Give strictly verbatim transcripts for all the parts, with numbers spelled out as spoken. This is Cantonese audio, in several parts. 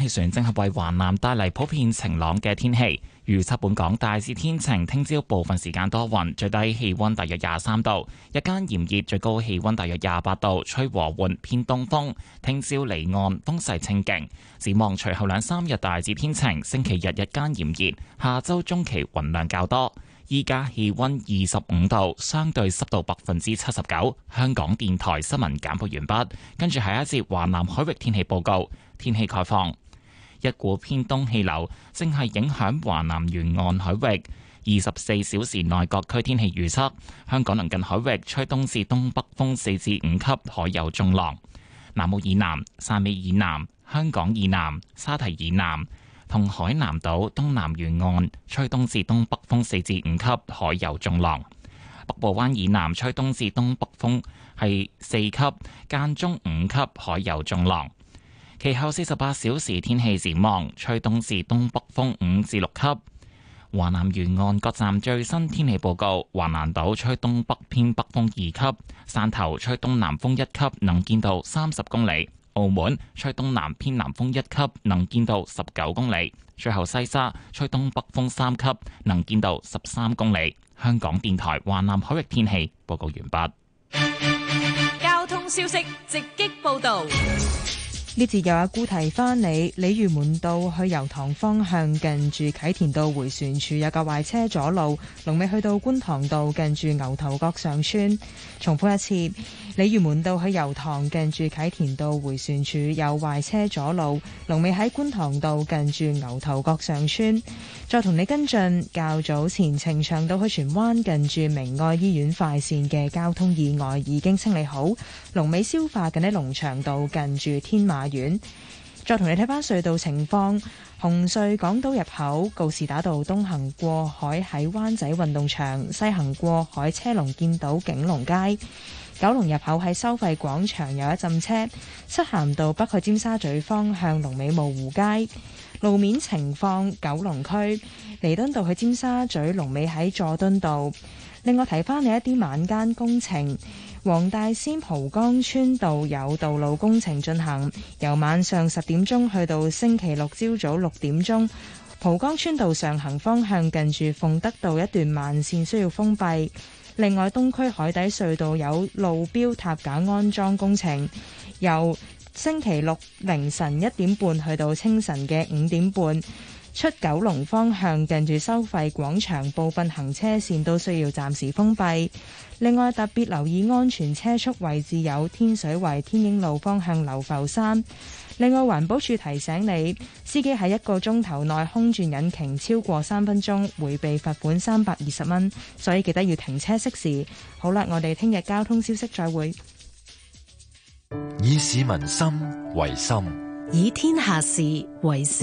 旋正係為華南帶嚟普遍晴朗嘅天氣。預測本港大致天晴，聽朝部分時間多雲，最低氣溫大約廿三度，日間炎熱，最高氣溫大約廿八度，吹和緩偏東風。聽朝離岸風勢清勁。展望隨後兩三日大致天晴，星期日日間炎熱，下周中期雲量較多。依家氣溫二十五度，相對濕度百分之七十九。香港電台新聞簡報完畢，跟住下一節華南海域天氣報告。天氣概況。一股偏東氣流正係影響華南沿岸海域，二十四小時內各區天氣預測：香港鄰近海域吹東至東北風四至五級，海有中浪；南澳以南、汕尾以南、香港以南、沙堤以南同海南島東南沿岸吹東至東北風四至五級，海有中浪；北部灣以南吹東至東北風係四級，間中五級，海有中浪。其後四十八小時天氣展望，吹東至東北風五至六級。華南沿岸各站最新天氣報告：華南島吹東北偏北風二級，汕頭吹東南風一級，能見度三十公里；澳門吹東南偏南風一級，能見度十九公里。最後西沙吹東北風三級，能見度十三公里。香港電台華南海域天氣報告完畢。 交通消息直擊報道。 呢節有阿姑提翻你，鯉魚門道去油塘方向近住啟田道回旋處有架壞車阻路，龍尾去到觀塘道近住牛頭角上村。重複一次，鯉魚門道去油塘近住啟田道回旋處有壞車阻路，龍尾喺觀塘道近住牛頭角上村。再同你跟進，較早前呈祥道去荃灣近住明愛醫院快線嘅交通意外已經清理好，龍尾消化緊喺龍翔道近住天馬苑。再同你睇翻隧道情況，紅隧港島入口告士打道東行過海喺灣仔運動場，西行過海車龍見到景隆街；九龍入口喺收費廣場有一陣車，漆咸道北去尖沙咀方向龍尾蕪湖街。路面情況，九龍區彌敦道去尖沙咀龍尾喺佐敦道。另外提翻你一啲晚間工程，黃大仙蒲崗村道有道路工程進行，由晚上十點鐘去到星期六朝早六點鐘，蒲崗村道上行方向近住鳳德道一段慢線需要封閉。另外，東區海底隧道有路標塔架安裝工程，由星期六凌晨一點半去到清晨嘅五點半，出九龍方向近住收費廣場部分行車線都需要暫時封閉。另外，特別留意安全車速位置有天水圍天影路方向流浮山。另外，環保署提醒你，司機喺一個鐘頭內空轉引擎超過三分鐘會被罰款三百二十蚊，所以記得要停車熄匙。好啦，我哋聽日交通消息再會。 以市民心為心， 以天下事為事。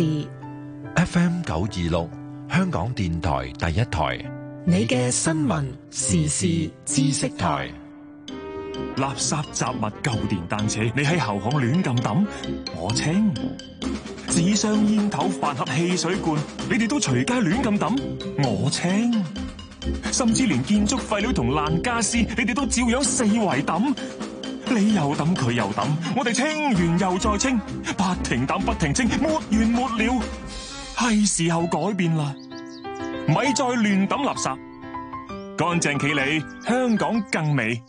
F M 九二六，香港電台第一台， 你嘅新聞時事知識台。 垃圾雜物舊電單車，你喺後巷亂咁抌，我清；紙箱煙頭飯盒汽水罐，你哋都隨街亂咁抌，我清；甚至連建築廢料同爛家私，你哋都照樣四圍抌。你又抌佢又抌，我哋清完又再清，不停抌不停清，沒完沒了。係時候改變啦，咪再亂抌垃圾，乾淨企理，香港更美。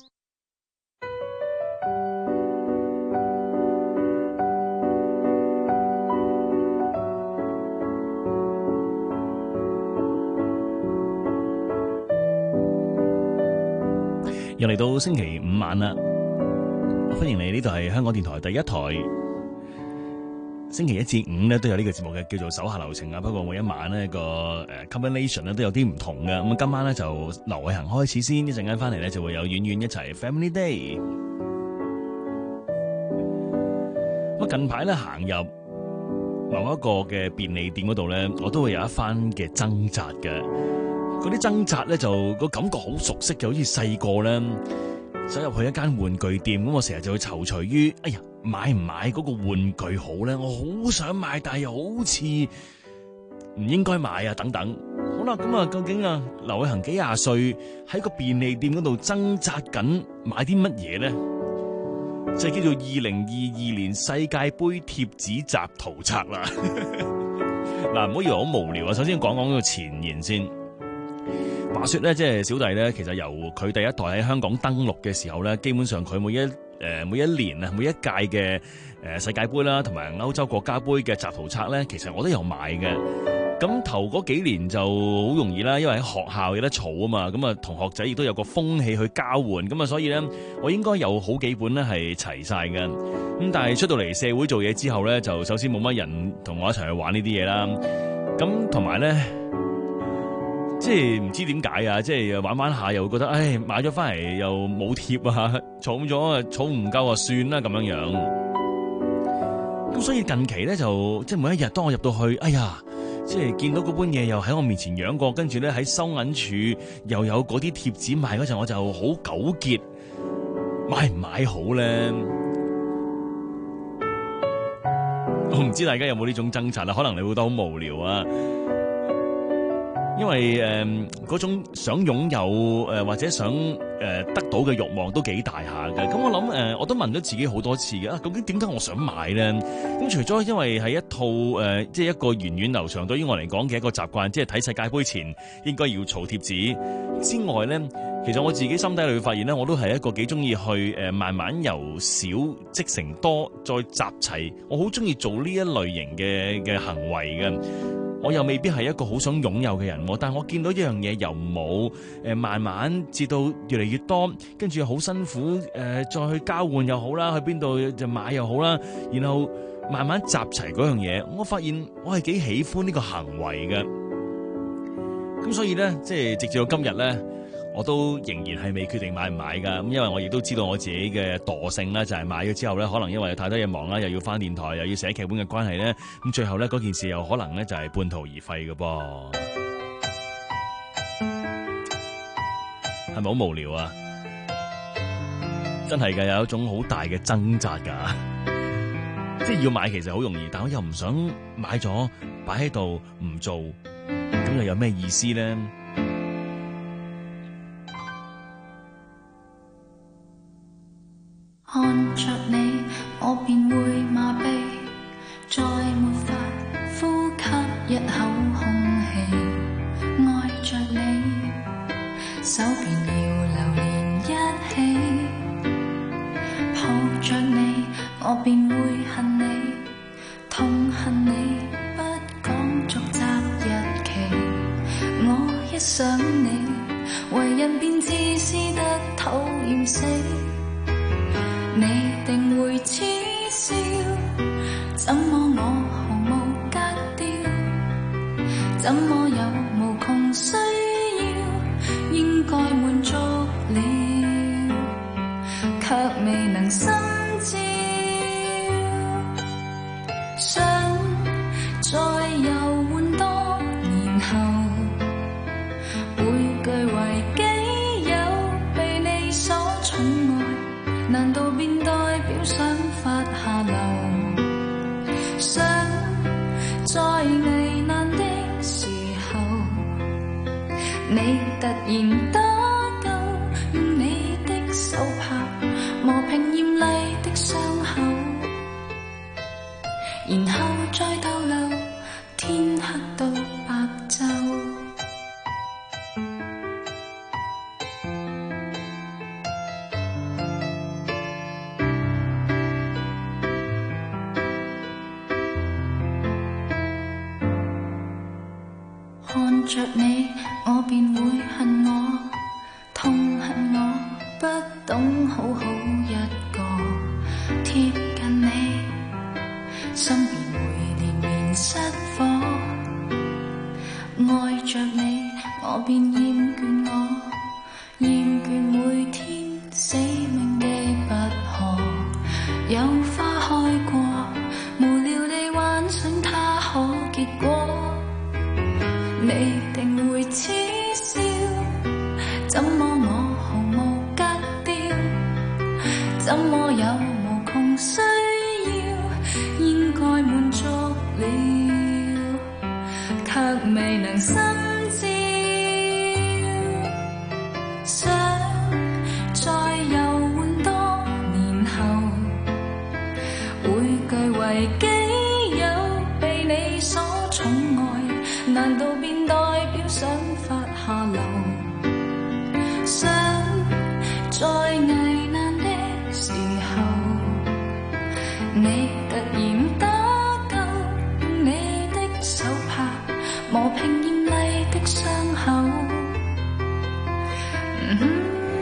又嚟到星期五晚啦，歡迎你，呢度係香港電台第一台。星期一至五咧都有呢個節目嘅，叫做手下留情啊。不過每一晚呢個誒 combination 咧都有啲唔同嘅。咁今晚咧就劉偉恒開始先，一陣間翻嚟咧就會有遠遠一齊 Family Day。咁近排咧行入某一個嘅便利店嗰度咧，我都會有一番嘅掙扎嘅。嗰啲掙扎咧就個感覺好熟悉，就好似細個咧走入去一間玩具店，咁我成日就會躊躇於，哎呀，買唔買嗰個玩具好咧？我好想買，但係又好似唔應該買啊，等等。好啦，咁啊，究竟啊，劉偉恒幾廿歲喺個便利店嗰度掙扎緊買啲乜嘢咧？ 就叫做二零二二年世界盃貼紙集圖冊啦。嗱，唔好以為好無聊啊！首先講講個前言先。話說咧，即係小弟咧，其實由佢第一代喺香港登陸嘅時候咧，基本上佢每一誒、呃、每一年啊，每一屆嘅誒世界盃啦，同埋歐洲國家盃嘅集圖冊咧，其實我都有買嘅。咁頭嗰幾年就好容易啦，因為喺學校有得儲啊嘛，咁啊同學仔亦都有個風氣去交換，咁啊所以咧我應該有好幾本咧係齊晒嘅。咁但係出到嚟社會做嘢之後咧，就首先冇乜人同我一齊去玩呢啲嘢啦。咁同埋咧，即係唔知點解啊，即係玩玩下又會覺得，唉，買咗翻嚟又冇貼啊，儲咗啊儲唔夠啊，算啦咁樣樣。咁所以近期咧就即係每一日當我入到去，哎呀！即係見到嗰本嘢又喺我面前揚過，跟住咧喺收銀處又有嗰啲貼紙賣嗰陣，我就好糾結，買唔買好咧？我唔知大家有冇呢種掙扎啦，可能你會覺得好無聊啊，因為誒嗰、呃、種想擁有誒、呃、或者想誒、呃、得到嘅慾望都幾大下嘅。咁我諗誒、呃，我都問咗自己好多次嘅啊，究竟點解我想買咧？咁除咗因為係一套誒、呃，即係一個源遠流長對於我嚟講嘅一個習慣，即係睇世界盃前應該要儲貼紙之外咧，其實我自己心底裏會發現咧，我都係一個幾中意去誒、呃、慢慢由少積成多，再集齊。我好中意做呢一類型嘅嘅行為嘅。我又未必係一個好想擁有嘅人，但係我見到一樣嘢由冇誒慢慢至到越嚟越多，跟住好辛苦誒、呃、再去交換又好啦，去邊度就買又好啦，然後慢慢集齊嗰樣嘢，我發現我係幾喜歡呢個行為嘅。咁所以咧，即係直至到今日咧，我都仍然係未決定買唔買噶。咁因為我亦都知道我自己嘅惰性啦，就係買咗之後咧，可能因為有太多嘢忙啦，又要返電台，又要寫劇本嘅關係咧，咁最後咧嗰件事又可能咧就係半途而廢嘅噃。係咪好無聊啊？真係嘅，有一種好大嘅掙扎噶。即係要買其實好容易，但我又唔想買咗擺喺度唔做，咁又有咩意思咧？ 看着你，我便會麻痹，再沒法呼吸一口空氣。愛着你，手便要流連一起。抱着你，我便會恨你，痛恨你，不講續集日期。我一想你，為人便自私得討厭死。你定會恥笑，怎麼我毫無格調？怎麼有無窮需要，應該滿足了，卻未能心照。想再遊玩多年後，每句為己有，被你所寵愛，難道變代表想發下流？想在危難的時候，你突然打救，用你的手帕磨平艷麗的傷口，然後再逗留，天黑到白晝。看着你，我便會恨我，痛恨我，不懂好好一個貼近你，心便會連連失火。愛着你，我便厭倦我，厭倦每天死命的不可。有花開過，無聊地幻想它可結果。你定會恥笑，怎麼我毫無格調？怎麼有無窮需要，應該滿足了，卻未能心照。想再遊玩多年後， 你所寵愛，難道便代表想發下流？想在危難的時候，你突然打救，用你的手帕磨平豔麗的傷口。嗯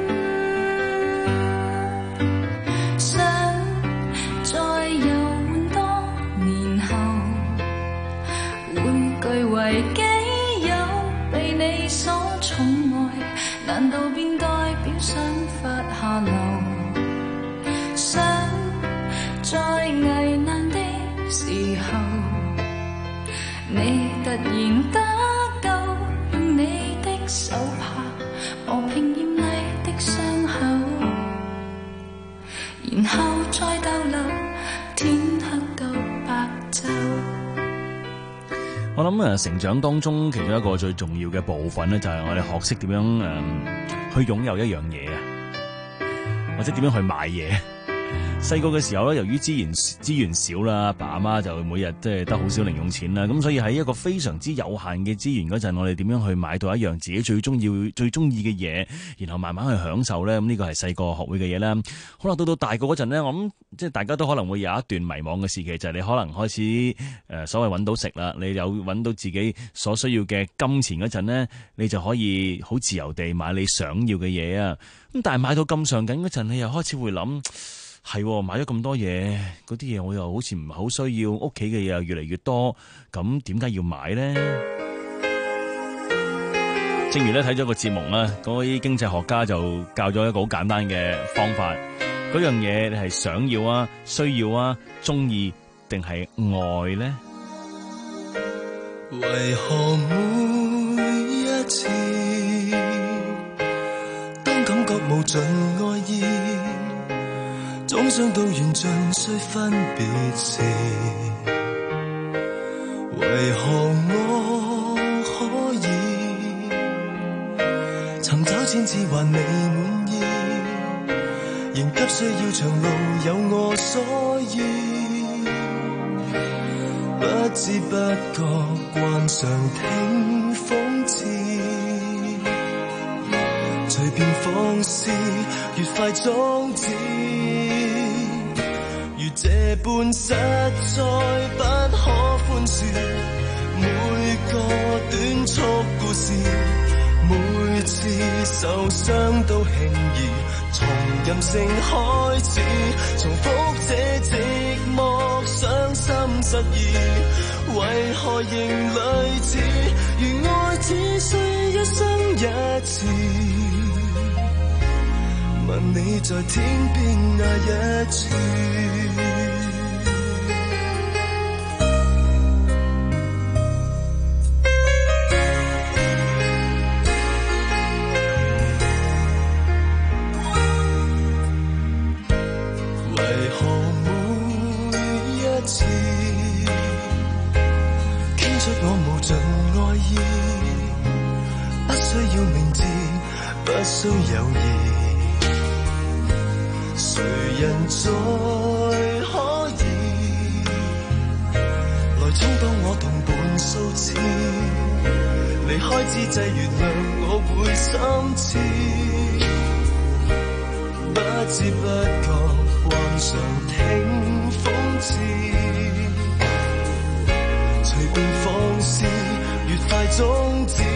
為己有被你所寵愛，難道便代表想發下流？想在危難的時候，你突然打救，用你的手帕磨平豔麗的傷口，然後再逗留，天黑到白晝。 我諗誒，成長當中其中一個最重要嘅部分咧，就係我哋學識點樣誒、嗯、去擁有一樣嘢啊，或者點樣去買嘢。細個嘅時候咧，由於資源資源少啦，爸阿媽就每日即係得好少零用錢啦，咁所以喺一個非常之有限嘅資源嗰陣，我哋點樣去買到一樣自己最中意最中意嘅嘢，然後慢慢去享受咧？咁呢個係細個學會嘅嘢啦。可能到到大個嗰陣咧，我諗即係大家都可能會有一段迷茫嘅時期，就係、是、你可能開始誒、呃、所謂揾到食啦，你有揾到自己所需要嘅金錢嗰陣咧，你就可以好自由地買你想要嘅嘢啊。咁但係買到咁上緊嗰陣，你又開始會諗。係買咗咁多嘢，嗰啲嘢我又好似唔係好需要，屋企嘅嘢又越嚟越多，咁點解要買呢？正如咧睇咗個節目啦，嗰啲經濟學家就教咗一個好簡單嘅方法，嗰樣嘢你係想要啊、需要啊、中意定係愛呢？ 為何每一次當感覺無盡愛意，總想到緣盡須分別時，為何我可以尋找千次還未滿意，仍急需要長路有我所依，不知不覺慣常聽諷刺，隨便放肆越快終止，如這般實在不可寬恕，每個短促故事，每次受傷都輕易從任性開始，重複這寂寞傷心失意，為何仍類似，如愛只需一生一次，問你在天邊那一處，為何每一次傾出我無盡愛意，不需要名字，不需友誼，誰人再可以來充當我同伴數次，離開之際原諒我會心痴，不知不覺慣常聽諷刺，隨便放肆越快終止，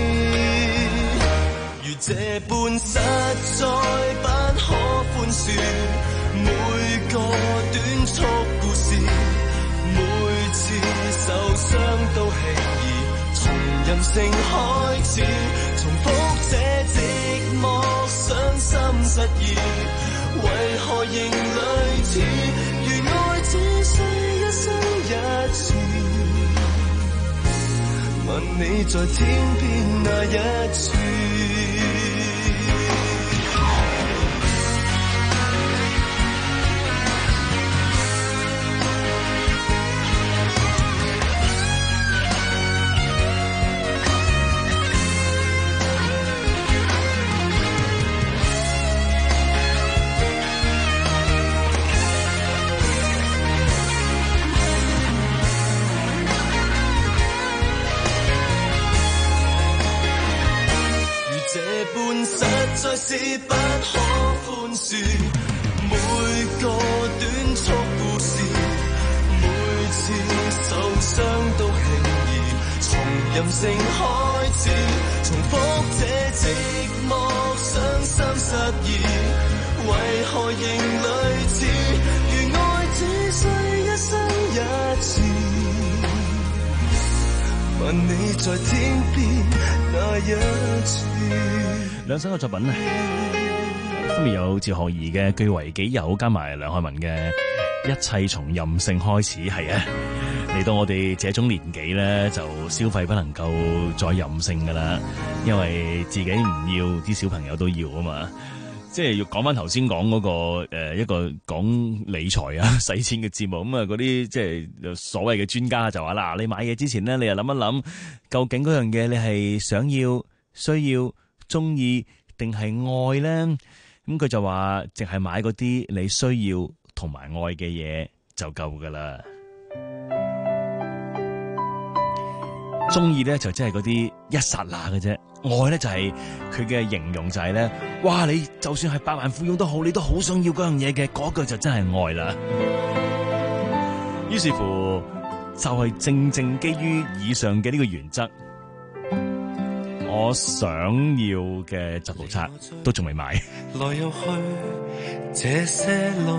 如這般實在不可寬恕，每個短促故事，每次受傷都輕易從任性開始，重複這寂寞傷心失意，為何仍類似，如愛只需一生一次，問你在天邊那一處， 子不可寬恕，每個短促故事，每次受傷都輕易從任性開始，重複這寂寞傷心失意，為何仍類似？如愛只需一生一次，問你在天邊那一處。 兩首嘅作品咧，分別有趙學而嘅《據為己有》，加埋梁漢文嘅《一切從任性開始》。係啊，嚟到我哋這種年紀咧，就消費不能夠再任性噶啦，因為自己唔要，啲小朋友都要啊嘛。即係要講翻頭先講嗰個誒、呃、一個講理財啊使錢嘅節目，咁啊嗰啲即係所謂嘅專家就話啦，你買嘢之前咧，你又諗一諗，究竟嗰樣嘢你係想要、需要、中意定係愛咧？咁佢就話，淨係買嗰啲你需要同埋愛嘅嘢就夠噶啦。中意咧就真係嗰啲一剎那嘅啫，愛咧就係佢嘅形容就係咧，哇！你就算係百萬富翁都好，你都好想要嗰樣嘢嘅，嗰句就真係愛啦。於是乎，就係正正基於以上嘅呢個原則，我想要嘅集圖冊都仲未買。 來又去這些路，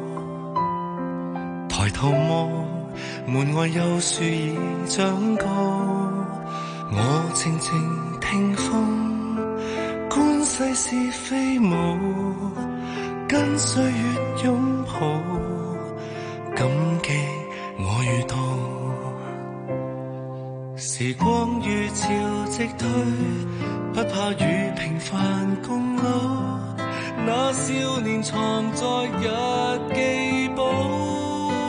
抬頭望門外有樹已長高，我靜靜聽風，觀世事飛舞，跟歲月擁抱，感激我遇到。時光如潮汐退，不怕與平凡共老，那少年藏在日記簿。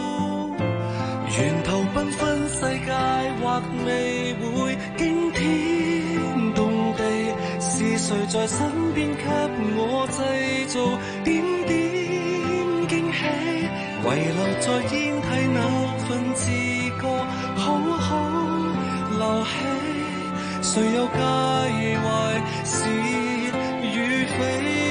源頭繽紛世界或未會驚天動地，是誰在身邊給我製造點點驚喜？遺留在煙蒂那份自覺，好好留起。誰又介懷是與非？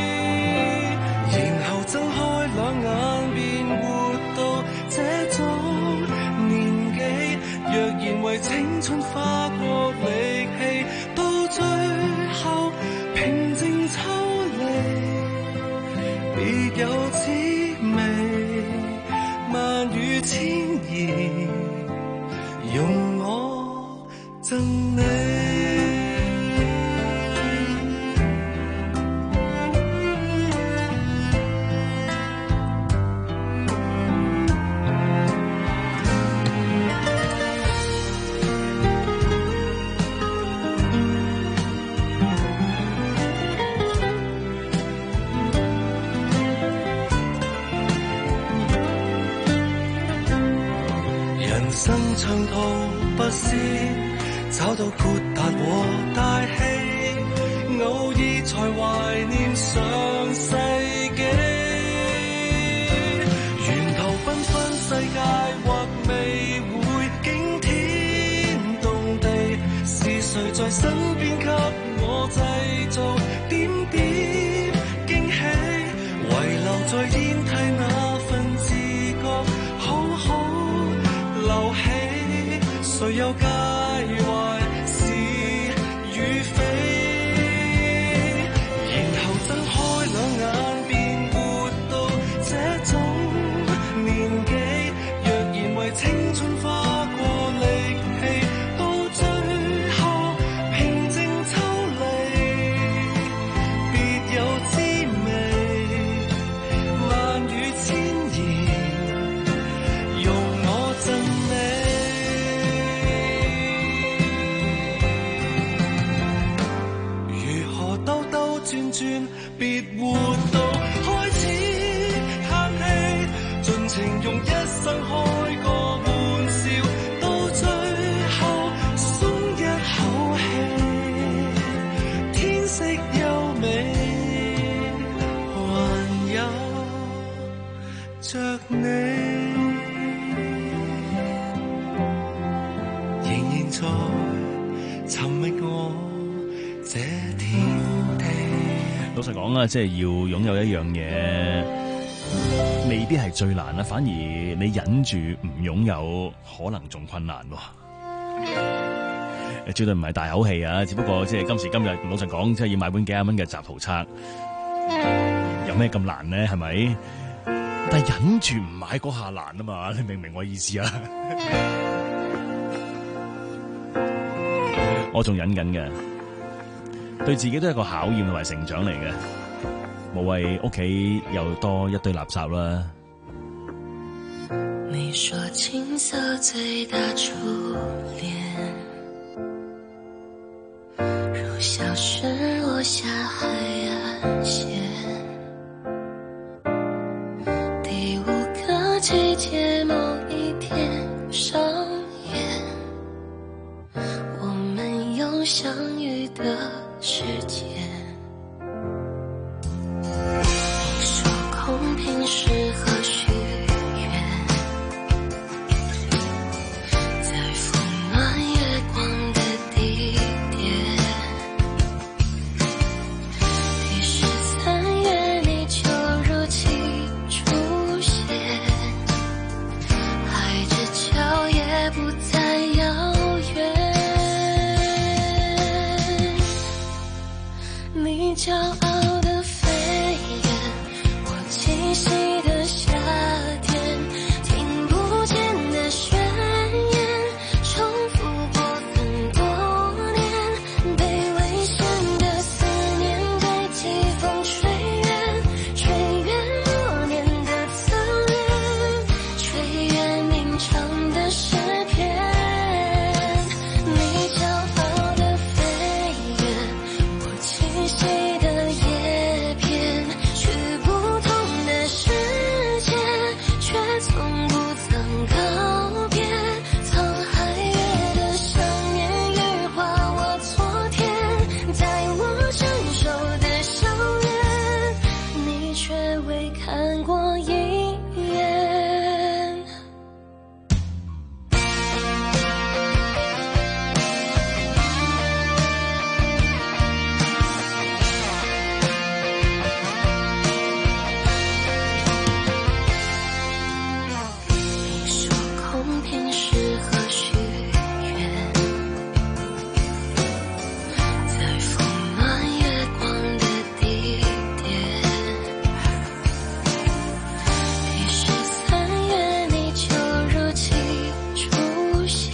然後睜開兩眼便活到這種年紀，若然為青春花過力氣，到最後平靜抽離，別有滋味，萬語千言，用我贈你。人生長途不是找到豁達和大氣，偶爾才懷念上世紀。源頭繽紛世界或未會驚天動地，是誰在身邊給我製造點點驚喜？遺留在煙蒂那份自覺，好好留起。誰又介懷是與非？然後睜開兩眼便活到這種年紀，若然為青春花過力氣，到最後平靜抽離，別有滋味，萬語千言，用我贈你。轉轉，別活到開始嘆氣，盡情用一生開個玩笑，到最後鬆一口氣，天色優美，還有着你，仍然在尋覓我這天地。 老實講啊，即係要擁有一樣嘢，未必係最難啦，反而你忍住唔擁有，可能仲困難喎。絕對唔係大口氣啊，只不過即係今時今日，老實講，即係要買本幾廿蚊嘅雜圖冊，有咩咁難呢？係咪？但係忍住唔買嗰下難啊嘛，你明唔明我意思啊？我仲忍緊嘅，對自己都係一個考驗同埋成長嚟嘅，無謂屋企又多一堆垃圾啦。 你說青澀最大初戀，如小石落下海岸線，第五個季節某一天上演，我們有相遇的時間。你說空瓶適合許願，在風暖月光的地點，第十三月你就如期出現，海之角也不再遙遠。你驕傲的飛遠，我棲息的夏天，聽不見的宣言，重複過很多年，被危險的思念對季風吹遠，吹遠多年的側臉，吹遠鳴唱的詩篇。你驕傲的飛遠，我棲息的葉片，去不同的世界，卻從不曾告別。滄海月的想念羽化我昨天，在我成熟的校園，你卻未看過一眼。你說空瓶適合許願，在風暖月光的地點，第十三月你就如期出現，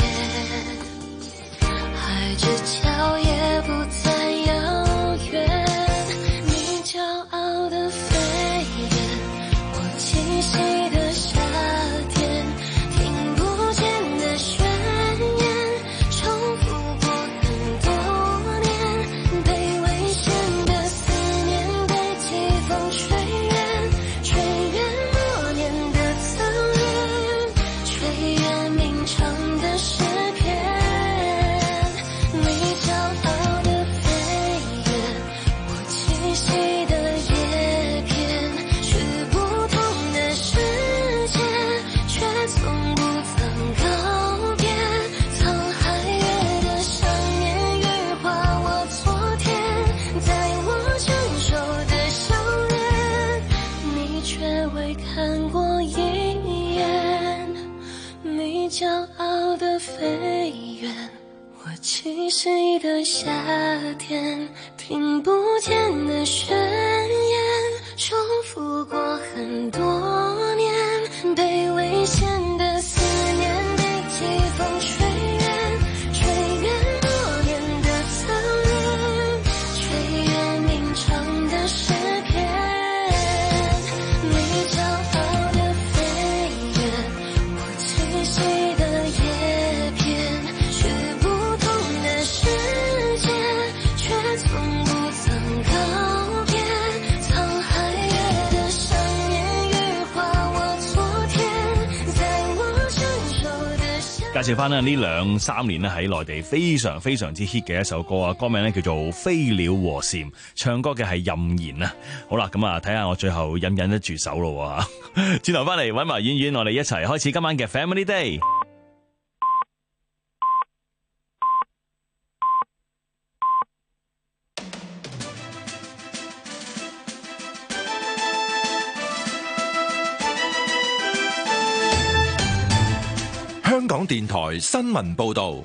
海之角也不再遙遠。你驕傲的飛遠，我棲息的夏天，聽不見的宣言，重複過很多年，被危險的思念對季風吹遠，吹遠多年的側臉，吹遠鳴唱的詩篇。你驕傲的飛遠，我棲息的葉片，去不同的世界，卻從不曾告別。滄海月的想念羽化我昨天，在我成熟的校園，你卻未看過一眼。你驕傲的飛遠，我棲息的夏天，聽不見的宣言，重複過很多年，被危險的思念被季風吹遠，吹遠多年的側臉，吹遠鳴唱的詩篇。你驕傲的飛遠，我棲息的葉片，去不同的世界，卻從不曾告別。滄海月的想念羽化我昨天，在我成熟的夏。 介紹翻呢呢兩三年咧喺內地非常非常之 hit 嘅一首歌啊，歌名咧叫做《飛鳥和蟬》，唱歌嘅係任賢啊。好啦，咁啊睇下我最後忍唔忍得住手咯喎。轉頭翻嚟揾埋婉婉，我哋一齊開始今晚嘅 Family Day。 港電台新聞報道。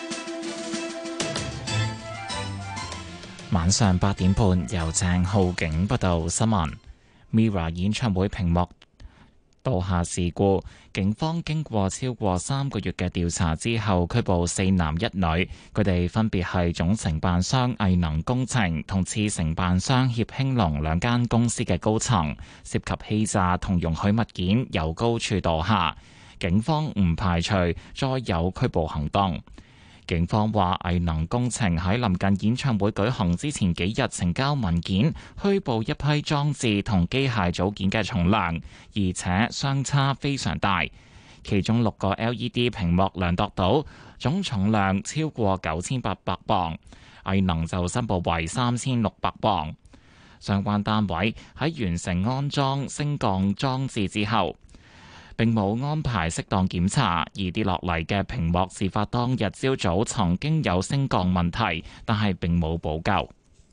晚上八點半，由鄭浩景報道新聞。Mirror 演唱會屏幕倒下事故，警方經過超過三個月嘅調查之後，拘捕四男一女，佢哋分別係總承辦商藝能工程同次承辦商協興隆兩間公司嘅高層，涉及欺詐同容許物件由高處墮下。警方唔排除再有拘捕行動。警方話，藝能工程喺臨近演唱會舉行之前幾日呈交文件，虛報一批裝置同機械組件嘅重量，而且相差非常大。其中六個 L E D 屏幕量度到總重量超過九千八百磅，藝能就申報為三千六百磅。相關單位喺完成安裝升降裝置之後，並冇安排適當檢查，而跌落嚟嘅屏幕事發當日朝早曾經有升降問題，但係並冇補救。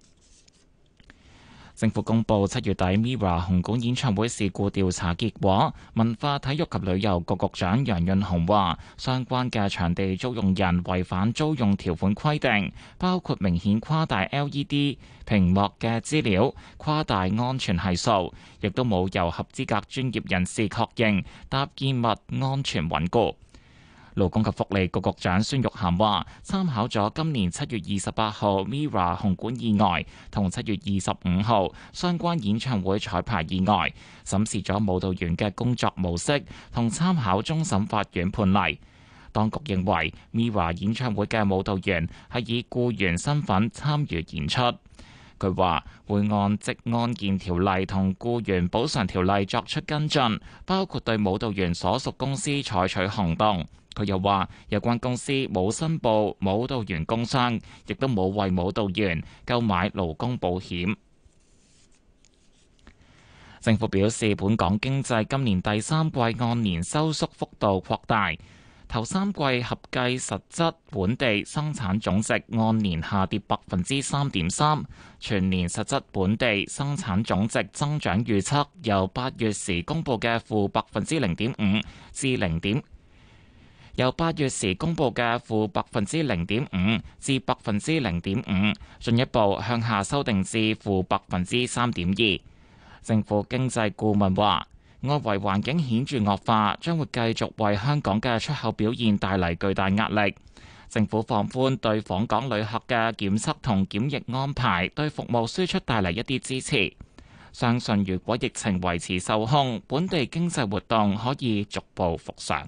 政府公布七月底 Mirror 紅館演唱會事故調查結果，文化體育及旅遊局局長楊潤雄話，相關嘅場地租用人違反租用條款規定，包括明顯誇大 L E D 屏幕嘅資料、誇大安全係數，亦都冇由合資格專業人士確認搭建物安全穩固。勞工及福利局局長孫玉菡話，參考咗今年七月二十八號 Mirror 紅館意外同七月二十五號相關演唱會彩排意外，審視咗舞蹈員嘅工作模式，同參考終審法院判例。當局認為 Mirror 演唱會嘅舞蹈員係以僱員身份參與演出。佢話會按職安健條例同僱員補償條例作出跟進，包括對舞蹈員所屬公司採取行動。佢又話有關公司冇申報舞蹈員工傷，亦都冇為舞蹈員購買勞工保險。政府表示，本港經濟今年第三季按年收縮幅度擴大，頭三季合計實質本地生產總值按年下跌百分之三點三，全年實質本地生產總值增長預測由八月時公佈嘅負百分之零點五至零點。由八月時公佈嘅負百分之零點五至百分之零點五，進一步向下修訂至負百分之三點二。政府經濟顧問話，外圍環境顯著惡化，將會繼續為香港嘅出口表現帶嚟巨大壓力。政府放寬對訪港旅客嘅檢測同檢疫安排，對服務輸出帶嚟一啲支持。相信如果疫情維持受控，本地經濟活動可以逐步復常。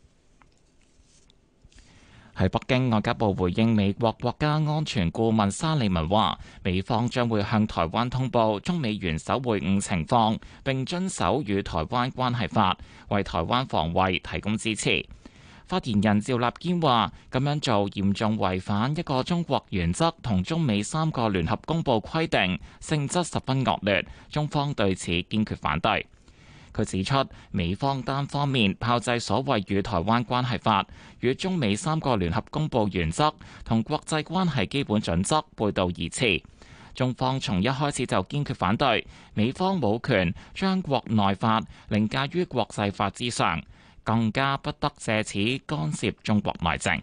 喺北京，外交部回應美國國家安全顧問沙利文話，美方將會向台灣通報中美元首會晤情況，並遵守與台灣關係法，為台灣防衛提供支持。發言人趙立堅話，咁樣做嚴重違反一個中國原則同中美三個聯合公報規定，性質十分惡劣，中方對此堅決反對。佢指出，美方單方面炮製所謂與台灣關係法，與中美三個聯合公報原則同國際關係基本準則背道而馳。中方從一開始就堅決反對，美方冇權將國內法凌駕於國際法之上，更加不得借此干涉中國內政。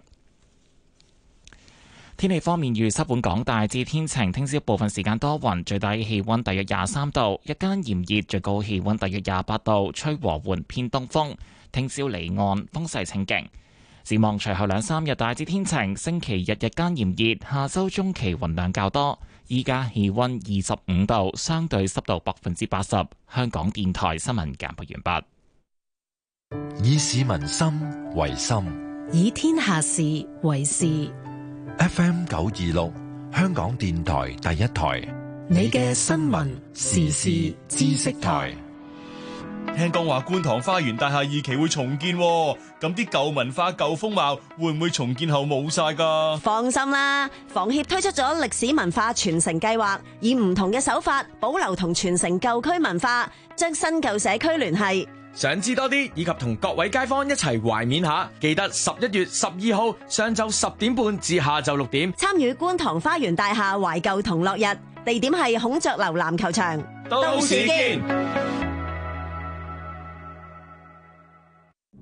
天氣方面，預測本港大致天晴，聽朝部分時間多雲，最低氣溫大約廿三度，日間炎熱，最高氣溫大約廿八度，吹和緩偏東風。聽朝離岸風勢清勁。展望隨後兩三日大致天晴，星期日日間炎熱，下周中期雲量較多。依家氣溫二十五度，相對濕度百分之八十。香港電台新聞簡報完畢。以市民心為心， 以天下事為事。 F M 九二六，香港電台第一台， 你嘅新聞時事知識台。 聽講話觀塘花園大廈二期會重建，咁啲舊文化舊風貌會唔會重建後冇晒㗎？ 放心啦，房協推出咗歷史文化傳承計劃，以唔同嘅手法保留同傳承舊區文化，將新舊社區聯繫。 想知多啲，以及同各位街坊一齊懷緬下，記得十一月十二號上晝十點半至下晝六點， 參與觀塘花園大廈懷舊同樂日，地點係孔雀樓籃球場。 到時見。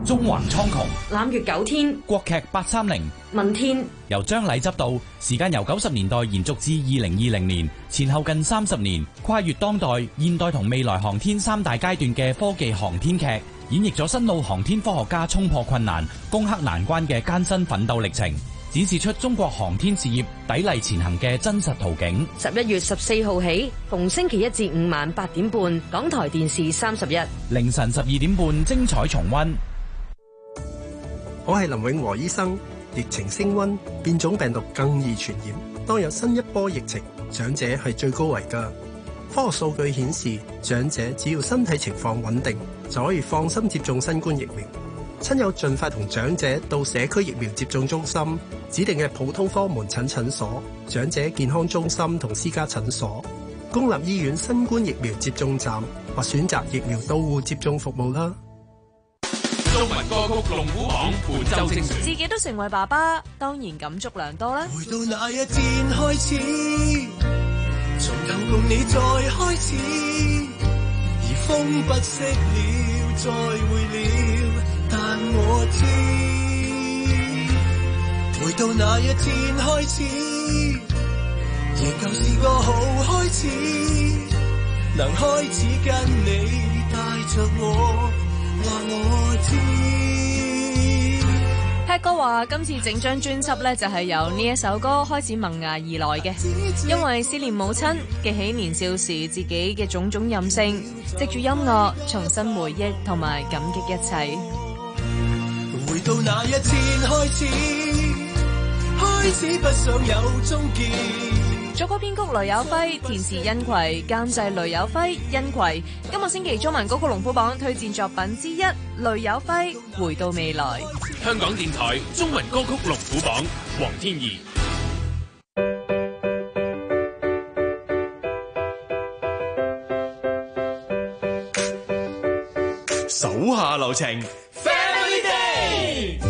縱橫蒼穹， 攬月九天， 國劇八三零， 問天， 由張禮執導，時間由九十年代延續至二零二零年，前後近三十年，跨越當代、現代同未來航天三大階段嘅科技航天劇，演繹咗新老航天科學家衝破困難、攻克難關嘅艱辛奮鬥歷程，展示出中國航天事業砥礪前行嘅真實途徑。 十一月十四號起，逢星期一至五晚八點半，港台電視三十一， 凌晨十二點半精彩重溫。 我係林永和醫生。疫情升溫，變種病毒更易傳染。當有新一波疫情，長者係最高危㗎。科學數據顯示，長者只要身體情況穩定，就可以放心接種新冠疫苗。親友盡快同長者到社區疫苗接種中心、指定嘅普通科門診診所、長者健康中心同私家診所、公立醫院新冠疫苗接種站或選擇疫苗到戶接種服務啦。 中文歌曲龍虎榜伴奏精選， 自己都成為爸爸，當然感觸良多啦。 回到那一天開始，從頭共你再開始，而風不息了，再會了，但我知，回到那一天開始，仍舊是個好開始，能開始跟你帶着我。 Pat 哥話今次整張專輯呢，就係由呢一首歌開始萌芽而來嘅，因為思念母親，記起年少時自己嘅種種任性，藉住音樂重新回憶同埋感激一切。 回到那一天開始，開始不想有終結。 作曲編曲雷有輝，填詞殷葵，監製雷有輝、殷葵。今個星期中文歌曲龍虎榜推薦作品之一，雷有輝《回到未來》。 香港電台中文歌曲龍虎榜，黃天怡。 手下留情 ，Family Day。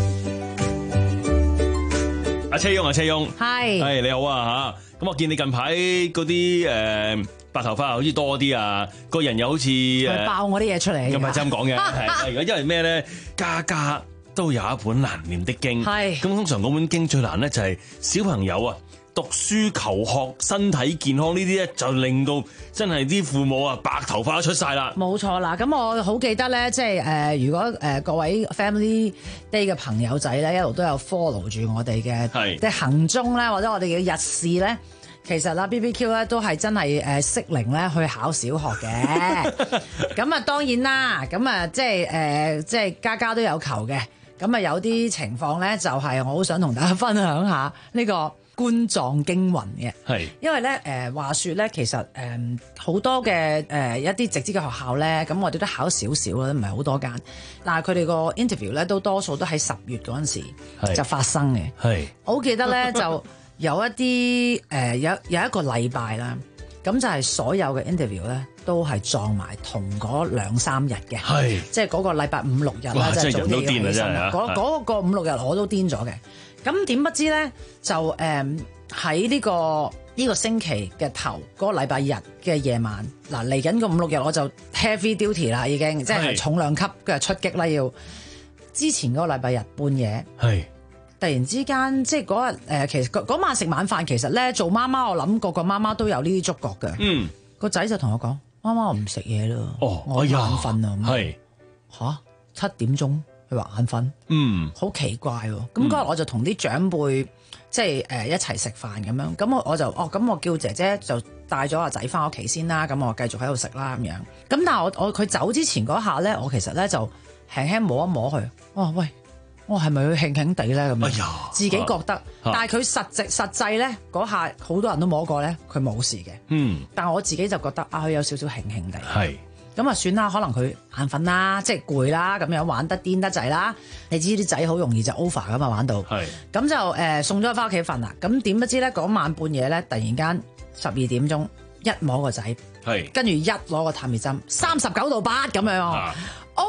阿車翁，阿車翁， 係， 係你好啊吓。咁我見你近排嗰啲誒白頭髮好似多啲啊，個人又好似誒爆我啲嘢出嚟。 咁咪真咁講嘅，係而家因為咩咧？家家都有一本難念的經，係咁通常嗰本經最難咧就係小朋友啊讀書求學身體健康呢啲咧，就令到真係啲父母啊白頭髮都出晒啦。 冇錯啦，咁我好記得咧，即係誒如果誒各位 Family Day 嘅朋友仔咧，一路都有 follow 住我哋嘅即係行蹤咧，或者我哋嘅日事咧。其實啦 ，B B Q 咧都係真係誒適齡咧去考小學嘅，咁啊當然啦，咁啊即係誒即係家家都有求嘅，咁啊有啲情況咧就係我好想同大家分享下呢個冠狀驚魂嘅，係因為咧誒話說咧其實誒好多嘅誒一啲直資嘅學校咧，咁我哋都考少少啦，唔係好多間，但係佢哋個 interview 咧都多數都喺十月嗰陣時就發生嘅，係我好記得咧就。有一啲誒、呃、有有一個禮拜啦，咁就係所有嘅 interview 咧都係撞埋同嗰兩三日嘅，係即係嗰個禮拜五六日啦，即係早啲起身啦。嗰嗰個五六日我都癲咗嘅。咁點不知咧就誒喺呢個呢、呢個星期嘅頭嗰、嗰個禮拜日嘅夜晚，嗱嚟緊個五六日我就 heavy duty 啦，已經即係重量級嘅出擊啦。要之前嗰個禮拜日半夜係。突然之間，即係嗰日誒，其實嗰晚食晚飯，其實咧做媽媽，我諗個個媽媽都有呢啲觸覺嘅。嗯，個仔就同我講：媽媽，我唔食嘢啦，哦，我眼瞓啊。係吓七點鐘，佢話眼瞓。嗯，好奇怪喎。咁嗰日我就同啲長輩即係誒一齊食飯咁樣。咁我我就哦，咁我叫姐姐就帶咗阿仔翻屋企先啦。咁我繼續喺度食啦咁樣。咁但係我我佢走之前嗰下咧，我其實咧就輕輕摸一摸佢。哇喂！我係咪佢興興地咧咁樣？哎呀，自己覺得，啊、但係佢實際實際咧嗰下好多人都摸過咧，佢冇事嘅。嗯，但係我自己就覺得啊，佢有少少興興地。係咁啊，算啦，可能佢眼瞓啦，即係攰啦，咁樣玩得癲得滯啦。你知啲仔好容易就 over 噶嘛，玩到。係咁就誒、呃、送咗佢翻屋企瞓啦。咁點不知咧嗰晚半夜咧，突然間十二點鐘一摸個仔，係跟住一攞個探熱針，三十九度八咁樣。啊、Oh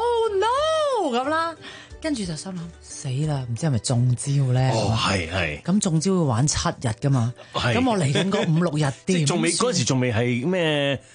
no 咁啦。跟住就心諗死啦，唔知係咪中招咧？哦，係係。咁中招要玩七日噶嘛？咁我嚟緊嗰五六日啲，仲未嗰陣時仲未係咩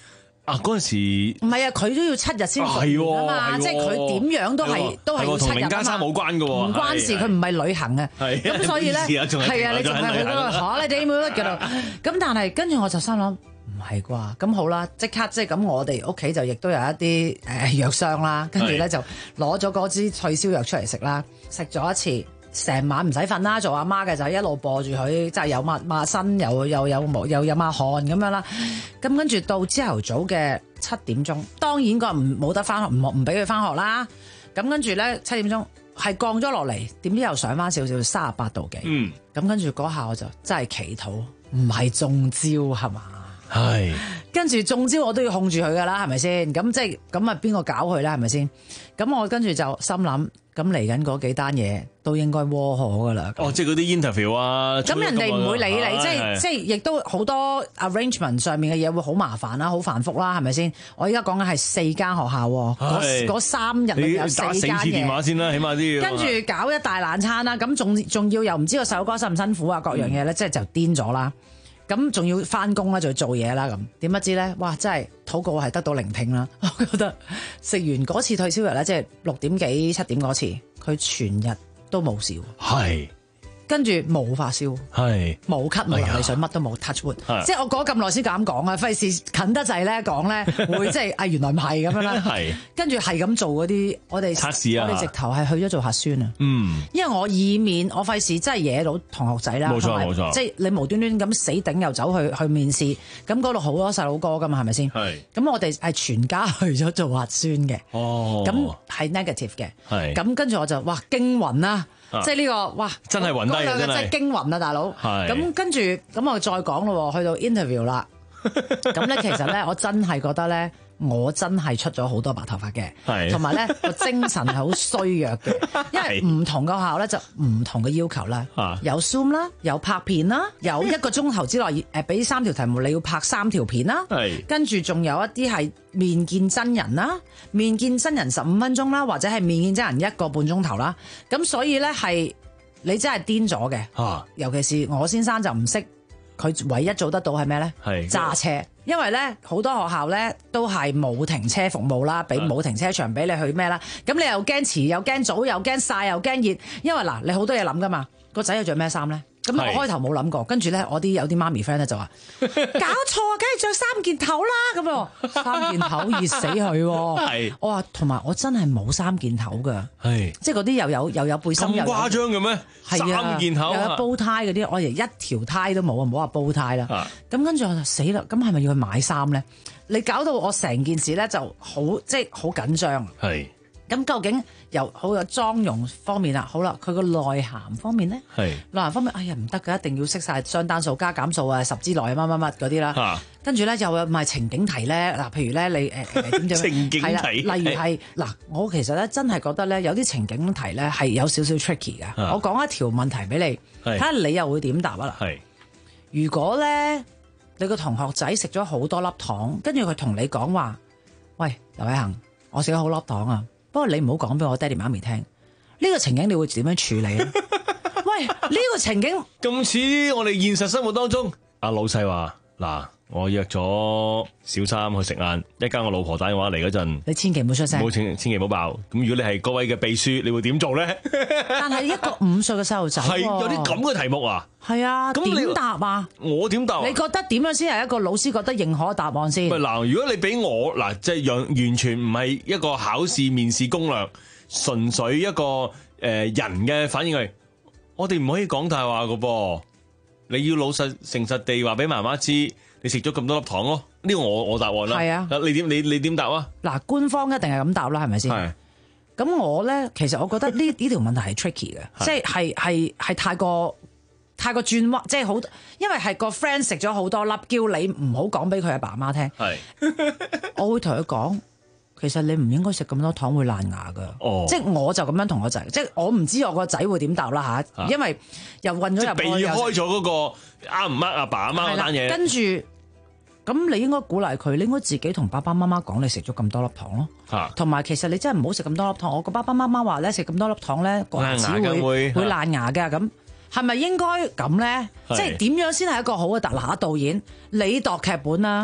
啊！嗰陣時唔係啊，佢都要七日先復完啊嘛，即係佢點樣都係都係要七日啊嘛。 同零加三冇關㗎喎， 唔關事，佢唔係旅行啊。咁所以咧，係啊，你仲係去嗰個 holiday mood 嗰度。咁但係跟住我就心諗唔係啩？咁好啦，即刻即係咁，我哋屋企就亦都有一啲誒藥箱啦，跟住咧就攞咗嗰支退燒藥出嚟食啦，食咗一次。成晚唔使瞓啦，做阿媽嘅就一路播住佢，即係有抹抹身，又又有冇又有抹汗咁樣啦。咁跟住到朝頭早嘅七點鐘，當然個唔冇得翻學，唔唔俾佢翻學啦。咁跟住咧七點鐘係降咗落嚟，點知又上翻少少，三十八度幾。嗯。咁跟住嗰下我就真係祈禱，唔係中招係嘛？係。跟住中招我都要控住佢噶啦，係咪先？咁即係咁啊，邊個搞佢咧？係咪先？咁我跟住就心諗。咁嚟緊嗰幾單嘢都應該窩可噶啦。 哦，即係嗰啲 interview 啊。 咁人哋唔會理你，啊、即係即係亦都好多 arrangement 上面嘅嘢會好麻煩啦，好繁複啦，係咪先？我而家講緊係四間學校，嗰三日裏有四間嘅。你打四次電話先啦，起碼都要。跟住搞一大懶餐啦，咁仲仲要又唔知個細路哥辛唔辛苦啊，各樣嘢咧，即係就癲咗啦。咁仲要翻工啦，仲要做嘢啦，咁點不知咧？哇！真係禱告係得到聆聽啦。我覺得食完嗰次退燒藥咧，即係六點幾七點嗰次，佢全日都冇事。係。跟住冇發燒，係冇咳冇流鼻水，乜都冇 touch wood，即係我講咁耐先敢講啊！費事近得滯咧講咧，會即係啊原來唔係咁樣啦。係跟住係咁做嗰啲，我哋測試啊，我哋直頭係去咗做核酸啊。嗯，因為我以免我費事真係惹到同學仔啦。冇錯冇錯，即係你無端端咁死頂又走去去面試，咁嗰度好多細佬哥噶嘛，係咪先？係咁我哋係全家去咗做核酸嘅。哦，咁係 negative 嘅。係咁跟住我就哇驚暈啦！啊、即係呢、這個哇，真係暈低啊！真係驚暈啊，大佬。係咁跟住咁我再講咯，去到 interview 啦。咁咧其實咧，我真係覺得咧，我真係出咗好多白頭髮嘅，係同埋咧個精神係好衰弱嘅，因為唔同嘅學校咧就唔同嘅要求啦。啊、有 Zoom 啦，有拍片啦，有一個鐘頭之內誒俾三條題目你要拍三條片啦。係跟住仲有一啲係面見真人啦，面見真人十五分鐘啦，或者係面見真人一個半鐘頭啦。咁所以咧係你真係癲咗嘅。啊、尤其是我先生就唔識。佢唯一做得到係咩咧？係揸車，因為咧好多學校咧都係冇停車服務啦，俾冇停車場俾你去咩啦。咁你又驚遲，又驚早，又驚曬，又驚熱。因為嗱，你好多嘢諗噶嘛。個仔又着咩衫咧？咁我開頭冇諗過，跟住咧我啲有啲媽咪 friend 咧就話搞錯啊，梗係着三件頭啦咁喎，三件頭熱死佢喎。係我話同埋我真係冇三件頭㗎，係即係嗰啲又有又有背心咁誇張嘅咩？係啊，三件頭又有煲呔嗰啲，我哋一條呔都冇啊，唔好話煲呔啦。咁跟住我就死啦，咁係咪要去買衫咧？你搞到我成件事咧就好即係好緊張。係。咁究竟由好有妝容方面啦，好啦，佢個內涵方面咧，係內涵方面，哎呀唔得㗎，一定要識晒雙單數、加減數啊、十之內乜乜乜嗰啲啦。跟住咧又有咪情景題咧，嗱，譬如咧你誒誒點樣？情景題例如係嗱，我其實咧真係覺得咧有啲情景題咧係有少少 tricky 㗎。我講一條問題俾你，睇下你又會點答啊啦。係如果咧你個同學仔食咗好多粒糖，跟住佢同你講話，喂，劉偉恒，我食咗好粒糖啊！不過你唔好講俾我爹哋媽咪聽，呢、這個情景你會點樣處理咧？喂，呢、這個情景咁似我哋現實生活當中，阿老細話嗱，我約咗小三去食晏，一間我老婆打電話嚟嗰陣， 你千祈唔好出聲， 冇千千祈唔好爆。咁如果你係各位嘅秘書，你會點做咧？ 但係一個五歲嘅細路仔，係有啲咁嘅題目啊？係啊，咁點答啊？ 我點答？ 你覺得點樣先係一個老師覺得認可嘅答案先？ 嗱，如果你俾我嗱，即係讓完全唔係一個考試面試攻略，純粹一個誒、呃、人嘅反應係，我哋唔可以講大話噶噃，你要老實誠實地話俾媽媽知，你食咗咁多粒糖咯。呢個我我答案啦。係啊，你點你你點答啊？ 嗱，官方一定係咁答啦，係咪先？係。咁我咧，其實我覺得呢呢條問題係 tricky 嘅，即係係係係太過。太過轉彎，即係好，因為係個 friend 食咗好多粒，叫你唔好講俾佢阿爸阿媽聽。係，我會同佢講，其實你唔應該食咁多糖，會爛牙噶。哦，即係我就咁樣同我仔，即係我唔知我個仔會點答啦吓，因為又混咗入去，避開咗嗰個啱唔啱阿爸阿媽嗰單嘢。 跟住，咁你應該鼓勵佢，你應該自己同爸爸媽媽講，你食咗咁多粒糖咯。吓，同埋其實你真係唔好食咁多粒糖。我個爸爸媽媽話咧，食咁多粒糖咧，個牙齒會會爛牙噶咁。係咪應該咁咧？即係點樣先係一個好嘅特嗱導演？你度劇本啦，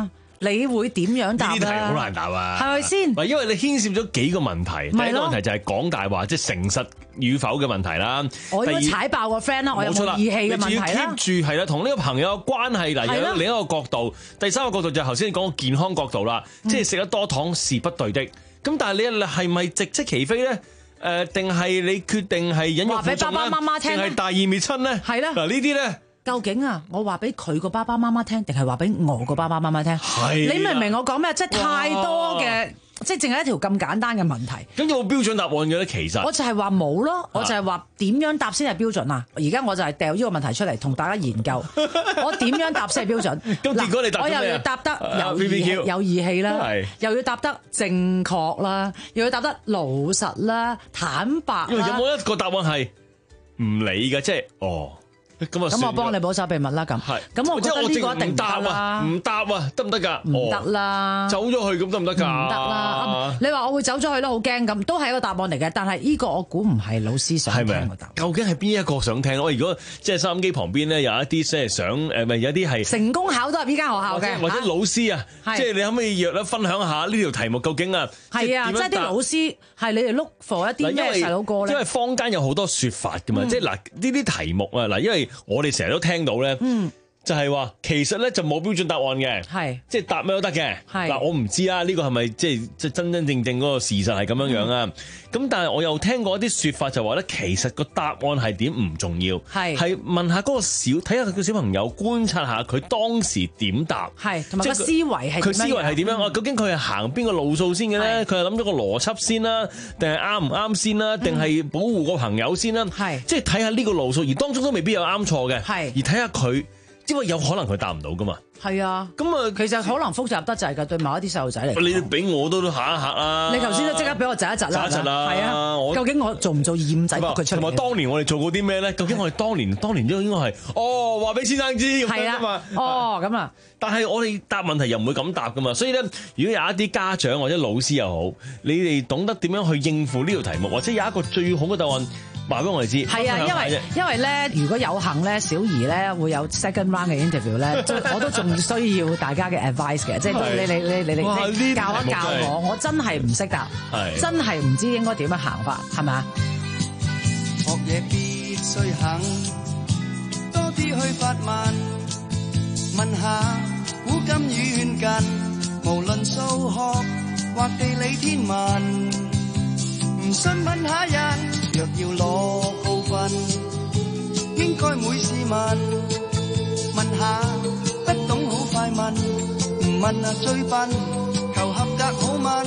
你會點樣答啊？ 呢啲題好難答啊， 係咪先？ 唔係因為你牽涉咗幾個問題，第一個問題就係講大話，即係誠實與否嘅問題啦。 我要踩爆個 friend 啦，我有冇義氣嘅問題啦。 你要 keep 住係啦，同呢個朋友有關係嗱，有另一個角度。第三個角度就係頭先你講個健康角度啦，嗯、即係食得多糖是不對的。咁但係你係咪直斥其非咧？誒、呃，定係你決定係忍辱負重咧？話俾爸爸媽媽聽，定係大義滅親咧？ 係啦， 嗱呢啲咧， 究竟啊，我話俾佢個爸爸媽媽聽，定係話俾我個爸爸媽媽聽？係，你明唔明我講咩？即係太多嘅。即係淨係一條咁簡單嘅問題。 咁有冇標準答案嘅咧？其實我就係話冇咯，我就係話點樣答先係標準啊！而家我就係掉呢個問題出嚟同大家研究，我點樣答先係標準？ 咁結果你答咗咩？ 我又要答得有義氣、uh, 有義氣啦，又要答得正確啦，又要答得老實啦、坦白啦。有冇一個答案係唔理嘅？即係哦。咁啊！ 咁我幫你保守秘密啦，咁。係。咁我覺得呢個一定唔得啦。 唔答啊，得唔得㗎？ 唔得啦。 走咗去咁得唔得㗎？ 唔得啦。你話我會走咗去咧，好驚咁，都係一個答案嚟嘅。但係呢個我估唔係老師想聽嘅答案。 究竟係邊一個想聽？我如果即係收音機旁邊咧有一啲即係想誒，咪有一啲係成功考到入呢間學校嘅， 或者老師啊，即係你可唔可以約咧分享下呢條題目究竟啊？ 係啊，即係啲老師係你哋 look for 一啲咩細佬哥咧？ 因為坊間有好多説法㗎嘛，即係嗱呢啲題目啊嗱，因為我哋成日都聽到咧，嗯、就係話其實咧就冇標準答案嘅，係即係答咩都得嘅。嗱，我唔知啊，呢個係咪即係即係真真正正嗰個事實係咁樣樣啊？咁、嗯、但係我又聽過一啲説法就話咧，其實個答案係點唔重要，係係問下嗰個小睇下個小朋友觀察下佢當時點答，係同埋個思維係佢思維係點樣？嗯、究竟佢係行邊個路數先嘅咧？佢係諗咗個邏輯先啦，定係啱唔啱先啦？定係保護個朋友先啦？係即係睇下呢個路數，而當中都未必有啱錯嘅，係而睇下佢。因為有可能佢答唔到噶嘛， 係啊，咁啊，其實可能複雜得滯㗎，對某一啲細路仔嚟。 你俾我都都嚇一嚇啦！ 你頭先都即刻俾我窒一窒啦，窒一窒啦，係啊，究竟我做唔做二五仔佢出嚟？ 同埋當年我哋做過啲咩咧？究竟我哋當年當年都應該係哦話俾先生知咁樣㗎嘛？ 哦咁啊！ 但係我哋答問題又唔會咁答噶嘛，所以咧，如果有一啲家長或者老師又好，你哋懂得點樣去應付呢條題目，或者有一個最好嘅答案。話俾我哋知， 係啊，因為因為咧，如果有幸咧，小儀咧會有 second round 嘅 interview 咧，我都仲需要大家嘅 advice 嘅，即係你你你你你教一教我，我真係唔識答，真係唔知應該點樣行法，係咪啊？ 學嘢必須肯多啲去發問，問下古今與遠近，無論數學或地理天文，唔信問下人。若要攞高分，應該每事問，問下不懂好快問，唔問啊最笨，求合格好問。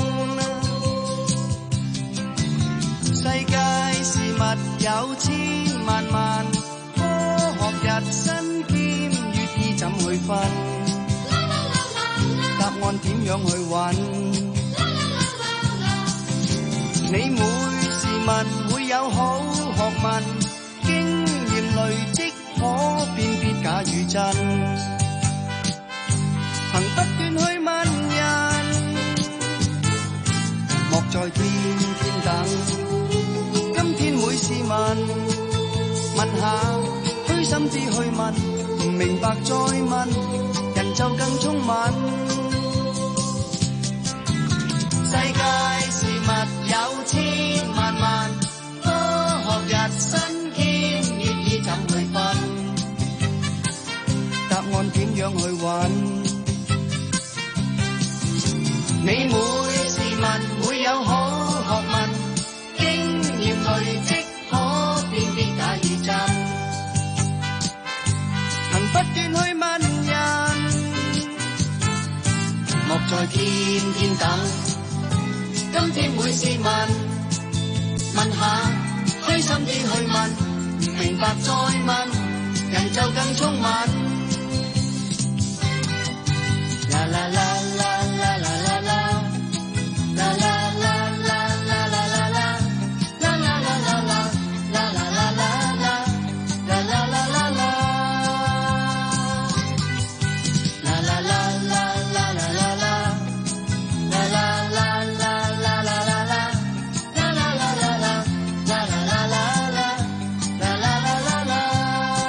世界事物有千萬萬，科學日新兼粵意怎去分？答案點樣去揾？你每事物會有好學問，經驗累積可辨別假與真，行不斷去問人，莫再天天等。今天每事問，問下虛心啲去問，唔明白再問，人就更聰敏。世界事物有千萬萬，科學日新兼粵意怎去分？答案點樣去揾？你每事物會有好學問，經驗累積可辨別假與真，行不斷去問人，莫再天天等。今天每事問，問下虛心啲去問，唔明白再問，人就更聰敏。啦啦啦啦啦啦啦啦，啦啦啦啦啦啦啦啦，啦啦啦啦啦，啦啦啦啦啦，啦啦啦啦啦，啦啦啦啦啦啦啦啦，啦啦啦啦。啦啦啦啦啦啦啦啦啦啦啦啦啦啦啦。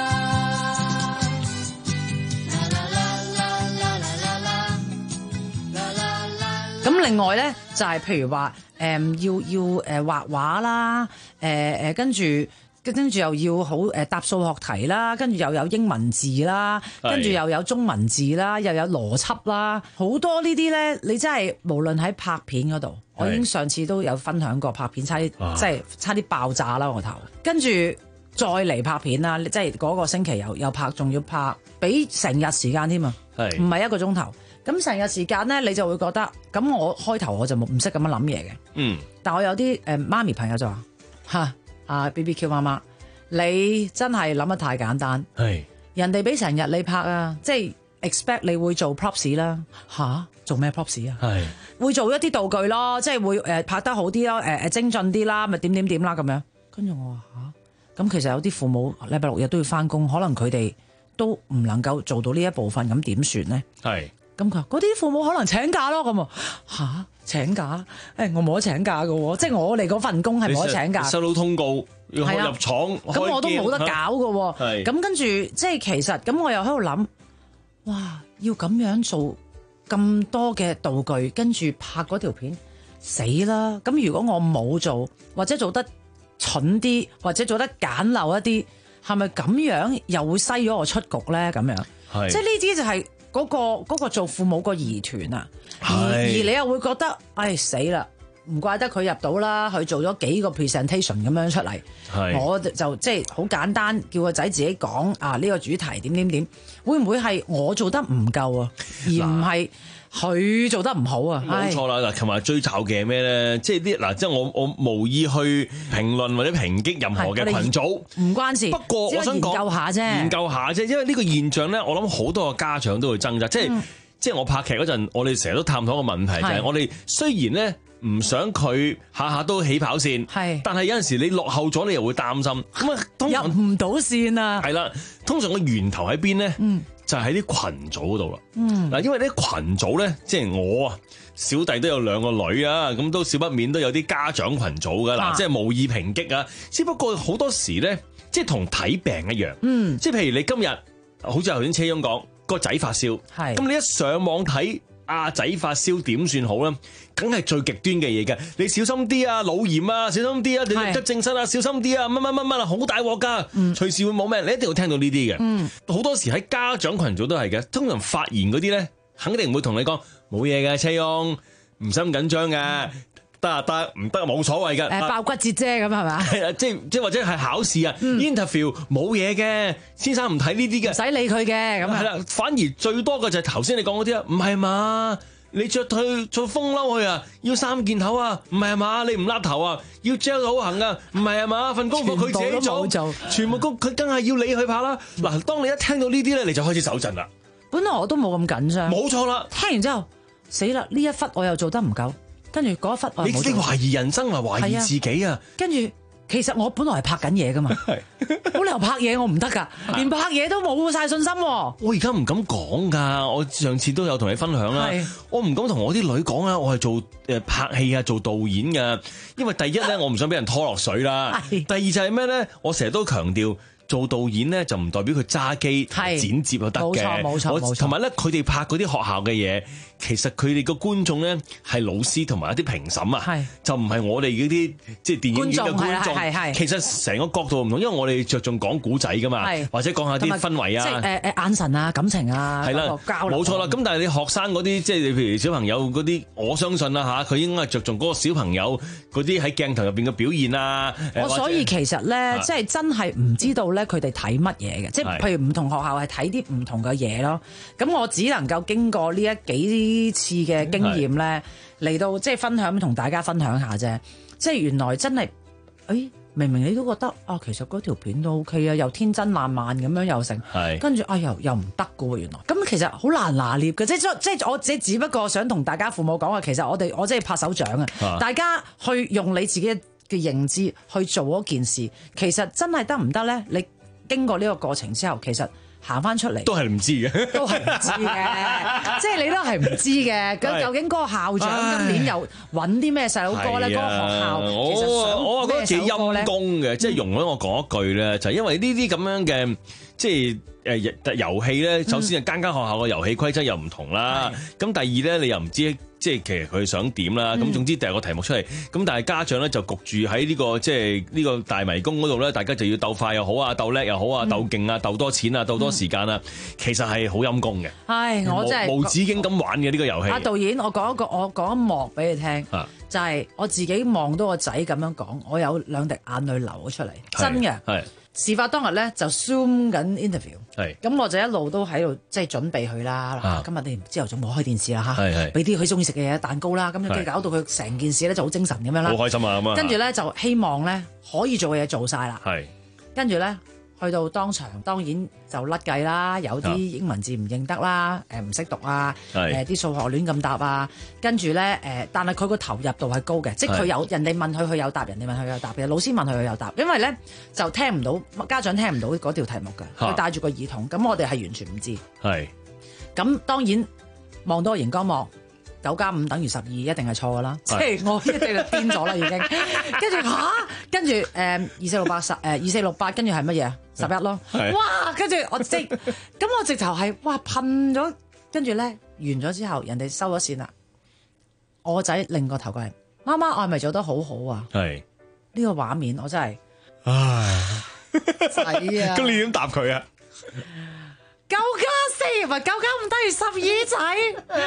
另外咧就係、是、譬如話誒、呃、要要誒畫畫啦，誒、呃、誒跟住。跟住又要好誒答數學題啦，跟住又有英文字啦，跟住又有中文字啦，又有邏輯啦，好多呢啲咧，你真係無論喺拍片嗰度，我已經上次都有分享過拍片，差啲即係差啲爆炸啦我頭，跟住再嚟拍片啦，即係嗰個星期又又拍，仲要拍，俾成日時間添啊，唔係一個鐘頭，咁成日時間咧，你就會覺得，咁我開頭我就冇唔識咁樣諗嘢嘅，嗯，但我有啲誒媽咪朋友就話嚇。啊 B B Q 媽媽，你真係諗得太簡單。係人哋俾成日你拍啊，即係 expect 你會做 props 啦。吓，做咩 props 啊？係會做一啲道具咯，即係會誒拍得好啲咯，誒誒精進啲啦，咪點點點啦咁樣。跟住我話吓，咁其實有啲父母禮拜六日都要翻工，可能佢哋都唔能夠做到呢一部分，咁點算咧？係咁佢話嗰啲父母可能請假咯，咁啊吓。請假？誒，我冇得請假㗎喎，即係我哋嗰份工係冇得請假。 收到通告要入廠， 咁我都冇得搞㗎喎。咁跟住即係其實咁，我又喺度諗，哇！要咁樣做咁多嘅道具，跟住拍嗰條片，死啦！咁如果我冇做，或者做得蠢啲，或者做得簡陋一啲，係咪咁樣又會篩咗我出局咧？咁樣，即係呢啲就係、是。嗰、那個嗰、那個做父母個疑團啊，而而你又會覺得，唉死啦，唔怪得佢入到啦，佢做咗幾個 presentation 咁樣出嚟，我就即係好簡單，叫個仔自己講啊呢、這個主題點點點，會唔會係我做得唔夠啊，而唔係佢做得唔好啊？ 冇錯啦，嗱，琴日最慘嘅係咩咧？即係啲嗱，即係我我無意去評論或者抨擊任何嘅群組， 唔關事。 不過我想講研究下啫， 研究下啫，因為呢個現象咧，我諗好多個家長都會掙扎，即係、嗯、即係我拍劇嗰陣，我哋成日都探討個問題就係，我哋雖然咧唔想佢下下都起跑線，係，但係有陣時你落後咗，你又會擔心，咁啊入唔到線啊， 係啦，通常個源頭喺邊咧？嗯。就喺、是、啲群組嗰度啦。嗯，嗱，因為啲群組咧，即係我啊，小弟都有兩個女啊，咁都少不免都有啲家長群組噶啦，即係無意抨擊啊。只不過好多時咧，即係同睇病一樣。嗯，即係譬如你今日，好似頭先車翁講個仔發燒，係咁你一上網睇阿仔發燒點算好咧？梗係最極端嘅嘢嘅，你小心啲啊，腦炎啊，小心啲啊，你入急症室啊，小心啲啊，乜乜乜乜啊，好大鑊噶，隨時會冇命，你一定要聽到呢啲嘅。嗯，好多時喺家長群組都係嘅，通常發言嗰啲咧，肯定唔會同你講冇嘢嘅，車翁唔使咁緊張嘅，得啊得，唔得冇所謂嘅， 誒爆骨折啫咁係嘛？ 係啊，即係即係或者係考試啊、嗯、，interview 冇嘢嘅，先生唔睇呢啲嘅， 唔使理佢嘅咁啊。係啦， 反而最多嘅就係頭先你講嗰啲啊，唔係嘛？你着退着風褸去啊，要三件頭啊，唔係嘛？你唔甩頭啊，要 gel 好行啊，唔係啊嘛？份功課佢自己做，做全部工佢梗係要你去拍啦。嗱、嗯，當你一聽到呢啲咧，你就開始手震啦。 本來我都冇咁緊張， 冇錯啦。 聽完之後，死啦！呢一忽我又做得唔夠，跟住嗰一忽我你你懷疑人生啊，懷疑自己啊， 跟住。其實我本來係拍緊嘢噶嘛，冇理由拍嘢我唔得噶，連拍嘢都冇晒信心。我而家唔敢講噶，我上次都有同你分享啦，我唔敢同我啲女講啊，我係做誒拍戲啊，做導演噶，因為第一咧，我唔想俾人拖落水啦，第二就係咩咧，我成日都強調。做導演咧就唔代表佢揸機剪接就得嘅， 冇錯冇錯冇錯。 同埋咧，佢哋拍嗰啲學校嘅嘢，其實佢哋個觀眾咧係老師同埋一啲評審啊，就唔係我哋嗰啲即係電影院嘅觀眾。係係其實成個角度唔同，因為我哋着重講古仔噶嘛，或者講下啲氛圍啊， 即係誒誒眼神啊、感情啊，係啦，交流。 冇錯啦。咁但係你學生嗰啲，即係你譬如小朋友嗰啲，我相信啦嚇，佢應該係着重嗰個小朋友嗰啲喺鏡頭入邊嘅表現啊。 我所以其實咧，即係真係唔知道咧，佢哋睇乜嘢嘅，即係譬如唔同學校係睇啲唔同嘅嘢咯。咁我只能夠經過呢一幾次嘅經驗咧，嚟到即係分享，同大家分享下啫。即係原來真係，誒、哎，明明你都覺得啊，其實嗰條片都 OK 啊，又天真爛漫咁樣又成，跟住啊又又唔得㗎喎，原來。咁其實好難拿捏嘅，即係即係我只只不過想同大家父母講啊，其實我哋我真係拍手掌啊，大家去用你自己嘅認知去做嗰件事，其實真係得唔得咧？你經過呢個過程之後，其實行翻出嚟都係唔知嘅， 都係唔知嘅，即係你都係唔知嘅。咁究竟嗰個校長今年又揾啲咩細佬哥咧？嗰、嗰個學校其實想我我覺得幾陰功嘅，即係容許我講一句咧，就係、因為呢啲咁樣嘅即係誒遊戲咧，首先係間間學校嘅遊戲規則又唔同啦。咁第二咧，你又唔知。即係其實佢想點啦，咁、嗯、總之第二個題目出嚟，咁但係家長咧就焗住喺呢個即係呢個大迷宮嗰度咧，大家就要鬥快又好啊，鬥叻又好啊，鬥勁啊，鬥多錢啊，鬥多時間啊，嗯、其實係好陰功嘅。 唉，我真係無止境咁玩嘅呢、呢個遊戲。 阿導演，我講一個，我講一幕俾你聽，啊、就係我自己望到個仔咁樣講，我有兩滴眼淚流咗出嚟，真嘅。係。事發當日咧就 Zoom 緊 interview， 咁我就一路都喺度即係準備佢啦。啊、今日你朝頭早冇開電視啦嚇，俾啲佢中意食嘅嘢蛋糕啦，咁就搞到佢成件事咧就好精神咁樣啦。 好開心啊咁啊！ 跟住咧就希望咧可以做嘅嘢做晒啦。跟住咧去到當場，當然就甩計啦，有啲英文字唔認得啦，誒唔識讀啊，誒啲數學亂咁答啊，跟住咧誒，但係佢個投入度係高嘅，即係佢有人哋問佢佢有答，人哋問佢有答嘅，老師問佢佢有答，因為咧就聽唔到家長聽唔到嗰條題目嘅，佢戴住個耳筒，咁我哋係完全唔知。係，咁當然望到個熒光幕。九加五等於十二，一定係錯噶啦，即係我一定係癲咗啦已經。跟住吓，跟住誒二四六八十誒二四六八，跟住係乜嘢啊？十一咯。哇！跟住我即咁我直頭係哇噴咗，跟住咧完咗之後，人哋收咗線啦。我個仔擰個頭過嚟，媽媽，我係咪做得好好啊？係呢個畫面，我真係唉仔啊！ 咁你點答佢啊？ 九加四唔係九加五等於十二仔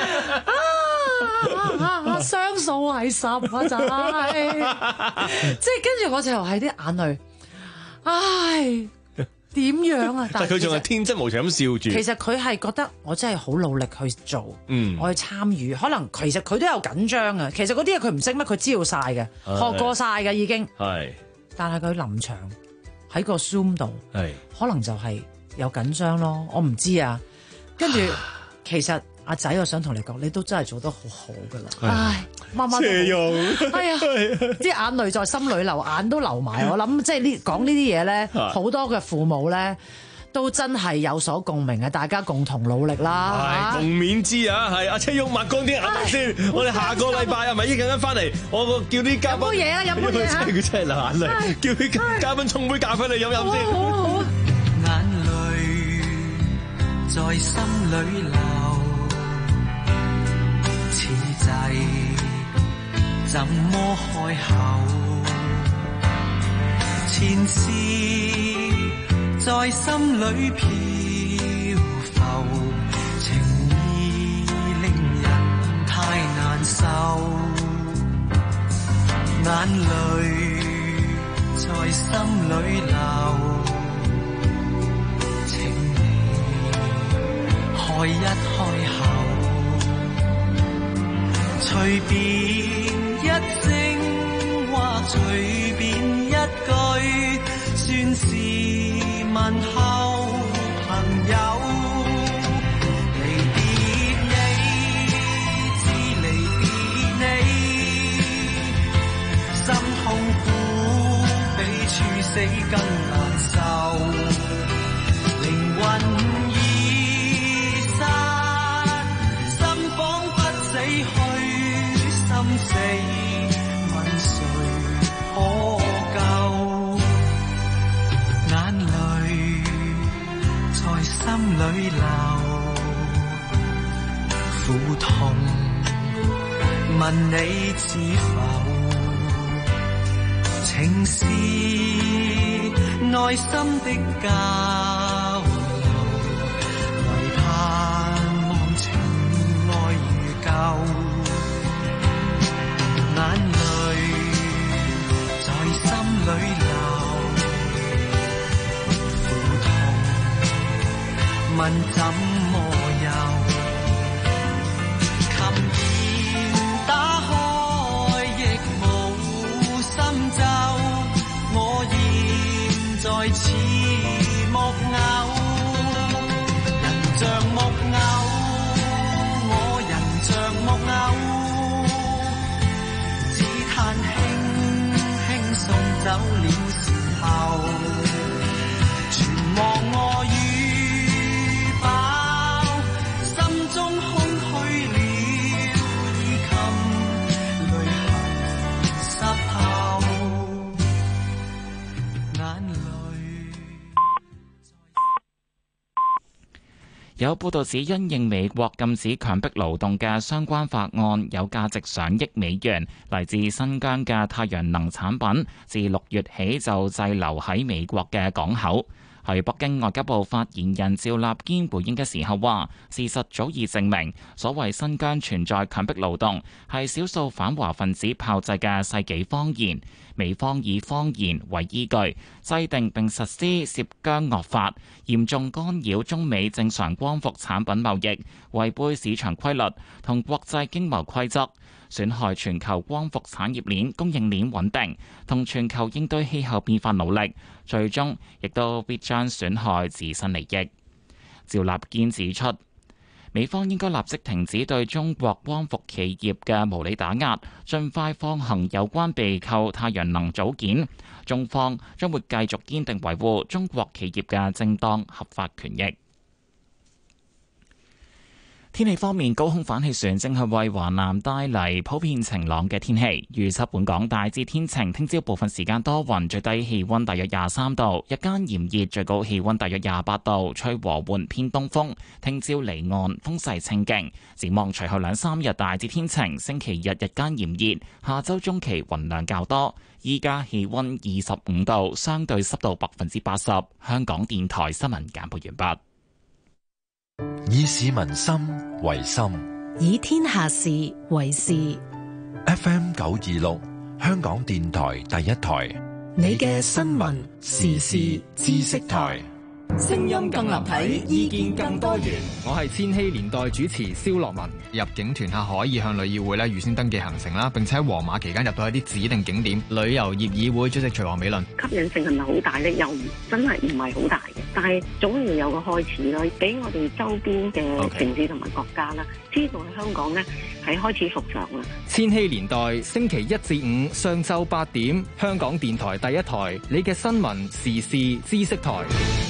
啊！啊雙數係十啊仔，即係跟住我就係啲眼淚，唉點樣啊？ 但係佢仲係天真無邪咁笑住。 其實佢係覺得我真係好努力去做，嗯，我去參與，可能其實佢都有緊張啊。其實嗰啲嘢佢唔識乜，佢知道晒嘅，學過晒嘅已經。係，但係佢臨場喺個 Zoom 度，係可能就係。有緊張咯，我唔知啊。跟住其實阿仔，我想同你講，你都真係做得好好噶啦。唉，媽媽都，哎呀，啲眼淚在心裏流，眼都流埋。我諗即係呢講呢啲嘢咧，好多嘅父母咧都真係有所共鳴嘅，大家共同努力啦。 共勉之啊，係阿車旭抹乾啲眼淚先。我哋下個禮拜啊，咪一陣間翻嚟，我叫啲嘉賓飲杯嘢啊，飲杯嘢啊。 佢真係流眼淚，叫啲嘉賓沖杯咖啡你飲飲先。 好好。 在心裏流，此際怎麼開口？前事在心裏飄浮，情意令人太難受，眼淚在心裏流。開一開口，隨便一聲或隨便一句，算是問候朋友。離別你，知離別你，心痛苦比處死更難受，靈魂。死問誰可救？眼淚在心裏流，苦痛問你知否？情是內心的交流，唯盼望情愛如舊。眼淚在心裏流，苦痛問怎麼有？琴弦打開亦無心奏，我現在似木偶，人像木偶，我人像木偶。輕輕送走了時候，全忘我與飽有報道指，因應美國禁止強迫勞動嘅相關法案，有價值上億美元嚟自新疆嘅太陽能產品，自六月起就滯留喺美國嘅港口。喺北京外交部發言人趙立堅回應嘅時候話，事實早已證明，所謂新疆存在強迫勞動係少數反華分子炮製嘅世紀謊言。美方以謊言為依據，制定並實施涉疆惡法，嚴重干擾中美正常光伏產品貿易，違背市場規律同國際經貿規則，損害全球光伏產業鏈供應鏈穩定同全球應對氣候變化努力，最終亦都必將損害自身利益。趙立堅指出，美方應該立即停止對中國光伏企業嘅無理打壓，盡快放行有關被扣太陽能組件。中方將會繼續堅定維護中國企業嘅正當合法權益。天氣方面，高空反氣旋正係為華南帶嚟普遍晴朗嘅天氣。預測本港大致天晴，聽朝部分時間多雲，最低氣溫大約廿三度，日間炎熱，最高氣溫大約廿八度，吹和緩偏東風。聽朝離岸風勢清勁。展望隨後兩三日大致天晴，星期日日間炎熱，下周中期雲量較多。依家氣溫二十五度，相對濕度百分之八十。香港電台新聞簡報完畢。 以市民心為心， 以天下事為事。 F M 九二六，香港電台第一台， 你嘅新聞時事知識台。 聲音更立體，意見更多元。 我係千禧年代主持蕭樂文。入境團客可以向旅議會咧預先登記行程啦，並且喺黃碼期間入到一啲指定景點。旅遊業議會主席徐王美倫： 吸引性係咪好大咧？又真係唔係好大嘅，但係總要有個開始咯，俾我哋周邊嘅城市同埋國家啦，知道喺香港咧係開始復常啦。 千禧年代星期一至五上晝八點，香港電台第一台，你嘅新聞時事知識台。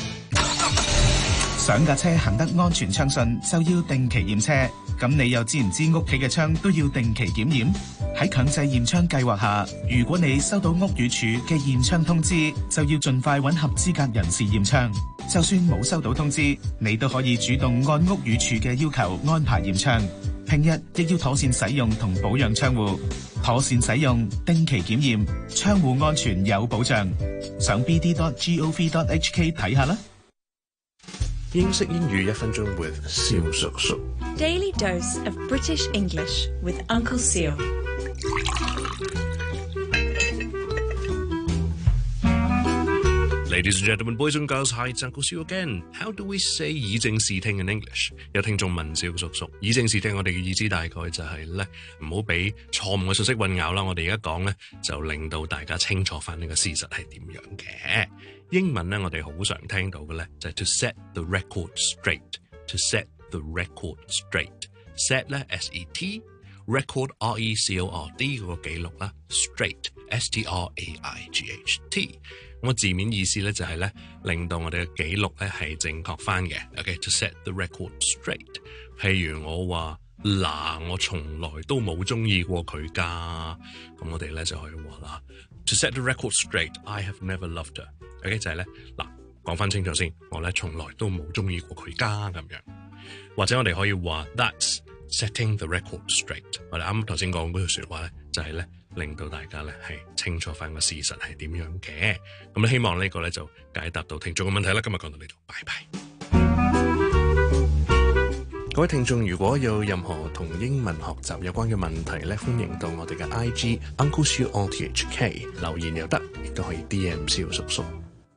想架車行得安全暢順，就要定期驗車。咁你又知唔知屋企嘅窗都要定期檢驗？喺強制驗窗計劃下，如果你收到屋宇署嘅驗窗通知，就要盡快揾合資格人士驗窗。就算冇收到通知，你都可以主動按屋宇署嘅要求安排驗窗。平日亦要妥善使用同保養窗戶，妥善使用，定期檢驗，窗戶安全有保障。上 b d dot gov dot h k 睇下啦。 英式英語一分鐘 with 蕭叔叔。 Daily dose of British English with Uncle Seal。 Ladies and gentlemen, boys and girls, hi, it's Uncle Seal again. How do we say 以正視聽in English？ 有聽眾問蕭叔叔，以正視聽我哋嘅意思大概就係咧，唔好俾錯誤嘅信息混淆啦。我哋而家講咧，就令到大家清楚翻呢個事實係點樣嘅。英文咧，我哋好常聽到嘅咧，就係 to set the record straight。to set the record straight。set 咧 S E T，record R E C O R D 嗰個記錄啦 ，straight S T R A I G H T。咁字面意思咧就係咧，令到我哋嘅記錄咧係正確翻嘅。OK，to set the record straight。譬如我話嗱，我從來都冇中意過佢㗎，咁我哋咧就可以話啦 ，to set the record straight，I have never loved her。OK，就係咧嗱，講翻清楚先，我咧從來都冇中意過佢㗎咁樣。或者我哋可以話 That's setting the record straight。我哋啱啱頭先講嗰句説話咧，就係咧。令到大家咧係清楚翻個事實係點樣嘅，咁希望呢個咧就解答到聽眾嘅問題啦。今日講到呢度，拜拜。各位聽眾，如果有任何同英文學習有關嘅問題咧，歡迎到我哋嘅 I G Uncle Siu R T H K 留言又得，亦都可以 D M 蕭叔叔。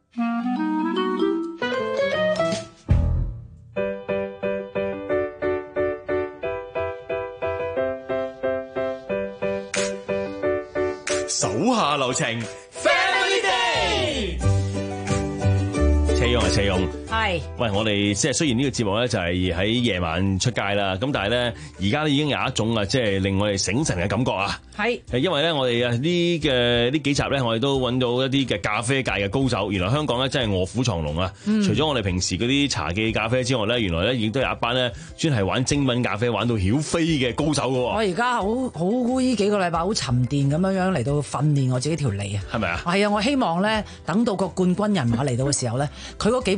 手下留情 ，Family Day。 車用係車用， 係。 喂，我哋即係雖然呢個節目咧就係喺夜晚出街啦，咁但係咧而家已經有一種啊，即係令我哋醒神嘅感覺啊。 係。 係因為咧，我哋啊呢嘅呢幾集咧，我哋都揾到一啲嘅咖啡界嘅高手。原來香港咧真係臥虎藏龍啊！嗯、除咗我哋平時嗰啲茶記咖啡之外咧，原來咧亦都有一班咧專係玩精品咖啡玩到曉飛嘅高手㗎喎。 我而家好好呢幾個禮拜好沉澱咁樣樣嚟到訓練我自己條脷啊。 係咪啊？ 係啊！我希望咧等到個冠軍人馬嚟到嘅時候咧，佢嗰幾杯咖啡我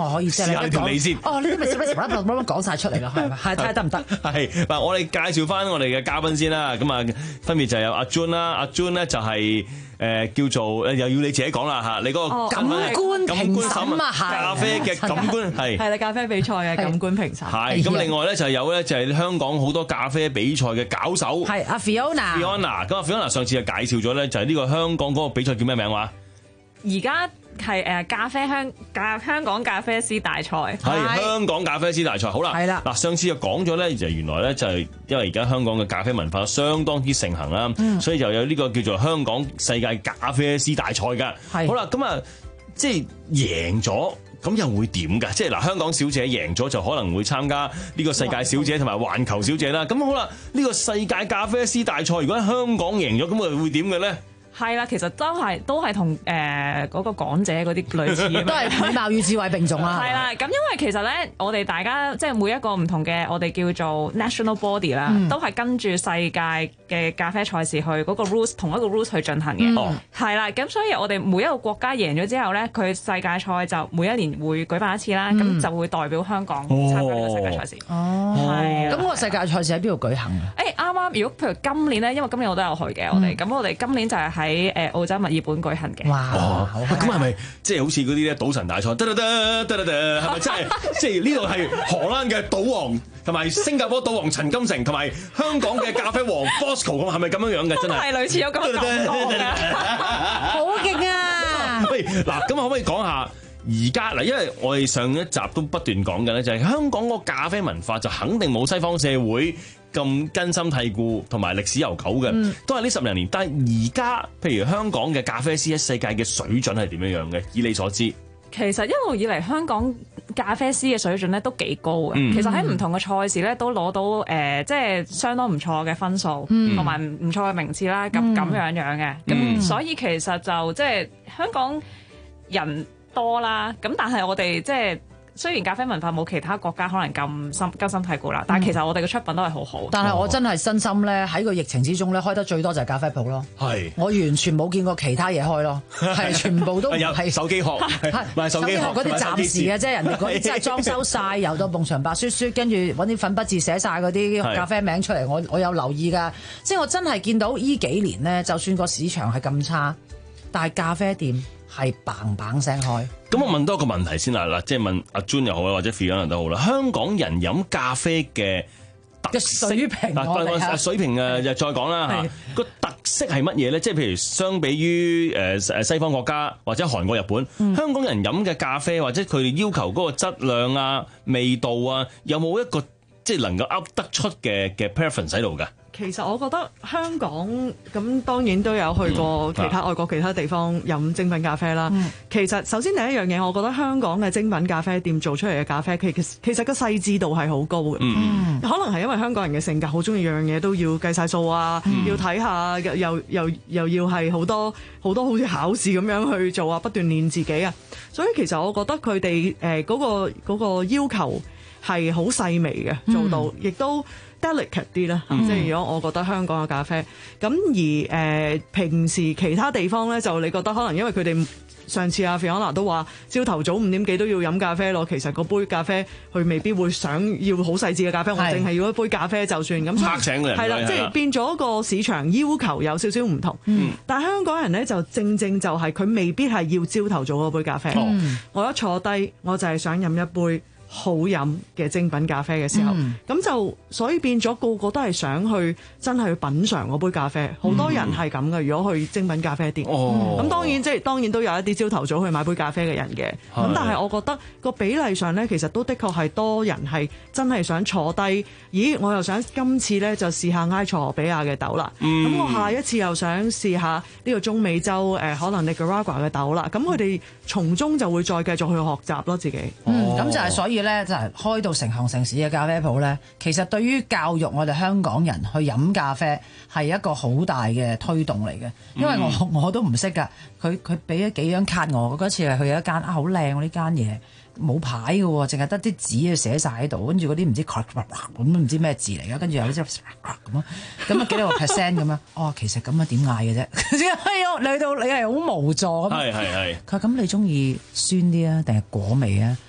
我可以即係試下條脷先。 哦，呢啲咪講晒出嚟啦，係咪？係睇下得唔得？ 係嗱，我哋介紹翻我哋嘅嘉賓先啦。咁啊，分別就有阿 June 啦，阿 June 咧就係誒叫做又要你自己講啦嚇，你嗰個感官評審啊， 咖啡嘅感官係係啦，咖啡比賽嘅感官評審係。咁另外咧就有咧就係香港好多咖啡比賽嘅搞手係阿 Fiona。 Fiona 咁啊 Fiona 上次就介紹咗咧，就係呢個香港嗰個比賽叫咩名話？ 而家係誒咖啡香咖香港咖啡師大賽， 係香港咖啡師大賽。好啦， 係啦。 嗱，上次就講咗咧，就原來咧就係因為而家香港嘅咖啡文化相當之盛行啦，嗯、所以就有呢個叫做香港世界咖啡師大賽㗎。係。好啦，咁啊，即係贏咗。咁又會點㗎？即係嗱，香港小姐贏咗就可能會參加呢個世界小姐同埋環球小姐啦。咁好啦，呢個世界咖啡師大賽如果喺香港贏咗，咁啊會點嘅咧？ 係啦，其實都係都係同誒嗰個港姐嗰啲類似， 都係美貌與智慧並重啦。 係啦，咁因為其實咧，我哋大家即係每一個唔同嘅，我哋叫做 national body 啦、嗯，都係跟住世界嘅咖啡賽事去嗰、嗰個 rules 同一個 rules 去進行嘅。哦、嗯，係啦，咁所以我哋每一個國家贏咗之後咧，佢世界賽就每一年會舉辦一次啦，咁、嗯、就會代表香港參加呢個世界賽事。哦，係。咁個世界賽事喺邊度舉行啊？誒、欸，啱啱如果譬如今年咧，因為今年我都有去嘅，我哋咁、嗯、我哋今年就係喺喺誒澳洲墨爾本舉行嘅。 哇！ 哦，咁係咪即係好似嗰啲咧賭神大賽？得得得得得得，係咪真係？即係呢度係荷蘭嘅賭王，同埋新加坡賭王陳金城，同埋香港嘅咖啡王 Bosco 咁，係咪咁樣樣嘅？真係係類似有咁嘅感覺嘅， 好勁啊！ 喂，嗱，咁可唔可以講下？而家嗱，因為我哋上一集都不斷講緊咧，就係香港個咖啡文化就肯定冇西方社會咁根深蒂固同埋歷史悠久嘅，嗯、都係呢十零年。但係而家，譬如香港嘅咖啡師喺世界嘅水準係點樣樣嘅？以你所知， 其實一路以嚟香港咖啡師嘅水準咧都幾高嘅。嗯、其實喺唔同嘅賽事咧都攞到誒、呃，即係相當唔錯嘅分數，同埋唔錯嘅名次啦。咁咁樣樣嘅，咁、嗯、所以其實就即係香港人多啦，咁但係我哋即係雖然咖啡文化冇其他國家可能咁深根深蒂固啦，但係其實我哋嘅出品都係好好。 嗯、但係我真係真心咧喺個疫情之中咧開得最多就係咖啡鋪咯。係，我完全冇見過其他嘢開咯，係全部都係手機殼，賣手機殼嗰啲暫時嘅啫，人哋嗰啲即係裝修晒，由到埲牆白雪雪，跟住揾啲粉筆字寫晒嗰啲咖啡名出嚟。我我有留意㗎，即係我真係見到依幾年咧，就算個市場係咁差，但係咖啡店係嘭嘭聲開。 咁我問多個問題先啦，嗱，即係問阿 June 又好啦，或者 Fiona 都好啦。香港人飲咖啡嘅特色水平， 啊、水平誒，又再講啦嚇。個特色係乜嘢咧？即係譬如相比於誒誒西方國家或者韓國、日本，嗯、香港人飲嘅咖啡或者佢哋要求嗰個質量啊、味道啊，有冇一個即係能夠噏得出嘅嘅 preference 喺度㗎？ 其實我覺得香港咁當然都有去過其他外國其他地方飲精品咖啡啦。嗯、其實首先第一樣嘢，我覺得香港嘅精品咖啡店做出嚟嘅咖啡，其實其實個細緻度係好高嘅。嗯、可能係因為香港人嘅性格好中意樣樣嘢都要計晒數啊，嗯、要睇下又又又，又要係好多好多好似考試咁樣去做啊，不斷練自己啊。所以其實我覺得佢哋誒嗰個嗰個要求係好細微嘅，做到亦、嗯、都delicate 啲啦，即係如果我覺得香港嘅咖啡，咁而誒、呃、平時其他地方咧，就你覺得可能因為佢哋上次阿 Fiona 都話朝頭早五點幾都要飲咖啡咯，其實嗰杯咖啡佢未必會想要好細緻嘅咖啡，是我淨係要一杯咖啡就算咁。 客請嘅人係啦，即係變咗個市場要求有少少唔同。嗯、但係香港人咧就正正就係佢未必係要朝頭早嗰杯咖啡。嗯、我一坐低我就係想飲一杯好飲嘅精品咖啡嘅時候，咁、嗯、就所以變咗個個都係想去真係去品嚐嗰杯咖啡。好、嗯、多人係咁嘅，如果去精品咖啡店，咁、哦、當然即係當然都有一啲朝頭早去買杯咖啡嘅人嘅。咁是但係我覺得個比例上咧，其實都的確係多人係真係想坐低。咦，我又想今次咧就試下埃塞俄比亞嘅豆啦。咁、嗯、我下一次又想試下呢個中美洲誒、呃、可能 Nicaragua 嘅豆啦。咁佢哋從中就會再繼續去學習咯，自己。 嗯，咁就係所以咧，就係開到成行成市嘅咖啡鋪咧，其實對於教育我哋香港人去飲咖啡係一個好大嘅推動嚟嘅。因為我我都唔識㗎，佢佢俾咗幾張卡我，嗰次係去一間啊好靚喎，呢間嘢冇牌嘅喎，淨係得啲紙啊寫晒喺度，跟住嗰啲唔知咁唔知咩字嚟嘅，跟住有啲咁啊，咁啊幾多個 percent 咁樣？哦，其實咁啊點嗌嘅啫？你到你係好無助咁。係係係。佢話咁你中意酸啲啊，定係果味啊？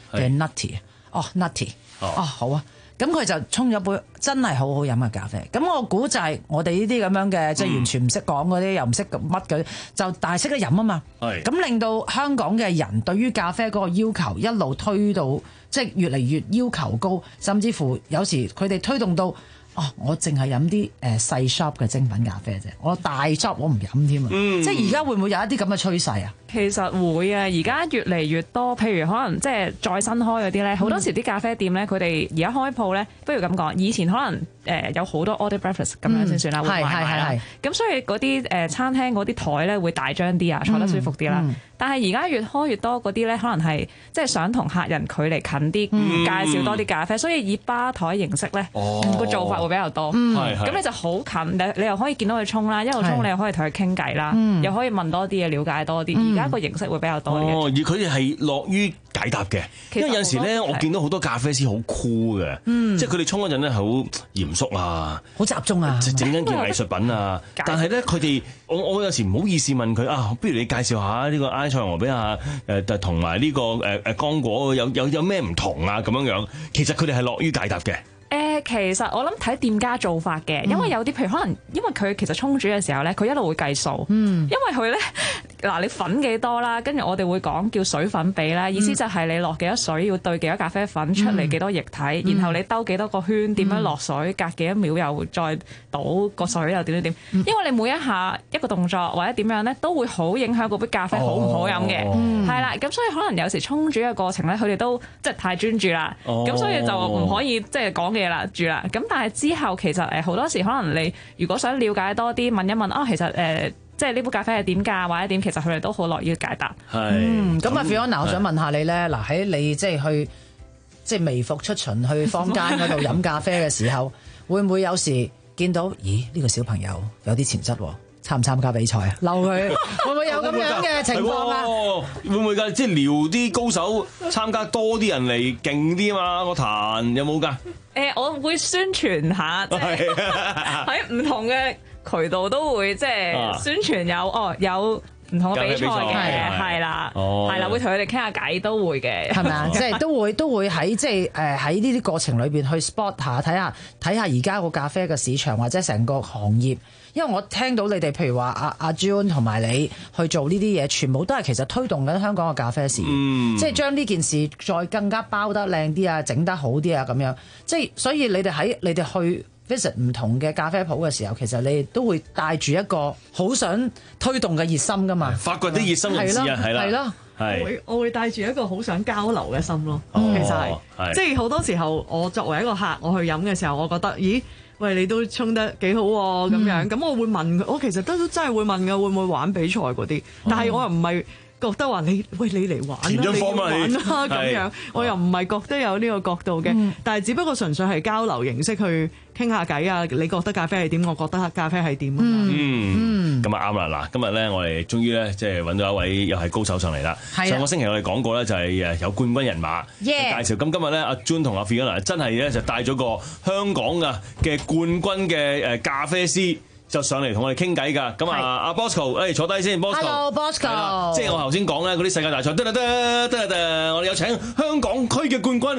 定 nutty？哦 nutty，哦好啊。咁佢就沖咗杯真係好好飲嘅咖啡。咁我估就係我哋呢啲咁樣嘅，即係完全唔識講嗰啲，又唔識乜嘅，就但係識得飲啊嘛。咁令到香港嘅人對於咖啡嗰個要求一路推到，即係越嚟越要求高，甚至乎有時佢哋推動到。哦，我淨係飲啲誒細 shop 嘅精品咖啡啫，我大 shop 我唔飲添啊！嗯、即係而家會唔會有一啲咁嘅趨勢啊？ 其實會啊，而家越嚟越多，譬如可能即係再新開嗰啲咧，好、嗯、多時啲咖啡店咧，佢哋而家開鋪咧，不如咁講，以前可能誒、呃、有好多 order breakfast 咁樣先算啦，嗯、會買埋啦。咁所以嗰啲誒餐廳嗰啲台咧會大張啲啊，坐得舒服啲啦。嗯嗯、但係而家越開越多嗰啲咧，可能係即係想同客人距離近啲，嗯、介紹多啲咖啡，所以以吧台形式咧個、哦、做法會比較多。咁、嗯、你就好近，你你又可以見到佢沖啦，一路沖你又可以同佢傾偈啦，嗯、又可以問多啲嘢，了解多啲。而家個形式會比較多。 哦，而佢哋係樂於解答嘅，因為有陣時咧，我見到好多咖啡師好酷嘅，嗯、即係佢哋沖嗰陣咧係好嚴肅啊， 好集中啊， 整緊件藝術品啊。但係咧，佢哋我我有時唔好意思問佢啊，不如你介紹下呢個埃塞俄比亞誒同埋呢個誒誒剛果有有有咩唔同啊咁樣樣。其實佢哋係樂於解答嘅。 誒，其實我諗睇店家做法嘅，因為有啲譬如可能，因為佢其實沖煮嘅時候咧，佢一路會計數，嗯、因為佢咧嗱你粉幾多啦，跟住我哋會講叫水粉比啦，意思就係你落幾多水要對幾多咖啡粉出嚟幾多液體，嗯、然後你兜幾多個圈，點樣落水，隔幾多秒又再倒個水又點點點，嗯、因為你每一下一個動作或者點樣咧，都會好影響嗰杯咖啡好唔好飲嘅，係啦、哦，咁所以可能有時沖煮嘅過程咧，佢哋都即係太專注啦，咁、哦、所以就唔可以即係講嘢啦，住啦。咁但係之後其實誒好多時可能你如果想了解多啲，問一問啊，其實誒、呃、即係呢杯咖啡係點㗎，或者點，其實佢哋都好樂於解答。 係。 嗯，咁啊 Fiona，我想問下你咧，嗱喺你即係去即係微服出巡去坊間嗰度飲咖啡嘅時候，會唔會有時見到咦呢、呢個小朋友有啲潛質喎？參唔參加比賽啊？嬲佢會唔會有咁樣嘅情況啊？ 會唔會㗎？即係撩啲高手參加多啲人嚟勁啲啊嘛？個壇有冇㗎？誒、 欸，我會宣傳下，即係喺唔同嘅渠道都會即係宣傳有哦有。唔同嘅比賽嘅係啦，係啦，會同佢哋傾下偈都會嘅， 係咪啊？即係都會都會喺即係誒喺呢啲過程裏邊去 spot 下睇下睇下而家個咖啡嘅市場或者成個行業，因為我聽到你哋譬如話阿阿 June 同埋你去做呢啲嘢，全部都係其實推動緊香港嘅咖啡事業，嗯、即係將呢件事再更加包得靚啲啊，整得好啲啊咁樣，即係所以你哋喺你哋去visit 唔同嘅咖啡鋪嘅時候，其實你都會帶住一個好想推動嘅熱心噶嘛， 發掘啲熱心人士啊，係啦， 係咯， 我會我會帶住一個好想交流嘅心咯。哦、其實係，即係好多時候我作為一個客，我去飲嘅時候，我覺得，咦，喂，你都沖得幾好喎，咁樣，咁、嗯、我會問佢，我其實都真係會問㗎，會唔會玩比賽嗰啲？但係我又唔係覺得話你喂你嚟玩啦，你嚟玩啦咁樣，我又唔係覺得有呢個角度嘅，嗯、但係只不過純粹係交流形式去傾下偈啊！你覺得咖啡係點？我覺得咖啡係點啊？ 嗯，咁啊啱啦！嗱，今日咧我哋終於咧即係揾到一位又係高手上嚟啦。的上個星期我哋講過咧就係誒有冠軍人馬 Yeah. 介紹，咁今日咧阿 June 同阿 Fiona 真係咧就帶咗個香港啊嘅冠軍嘅誒咖啡師。就上嚟同我哋傾偈㗎，咁啊阿 Bosco，誒坐低先 ，Bosco，Hello Bosco， 即係我頭先講咧嗰啲世界大賽，得得得得得，我哋有請香港區嘅冠軍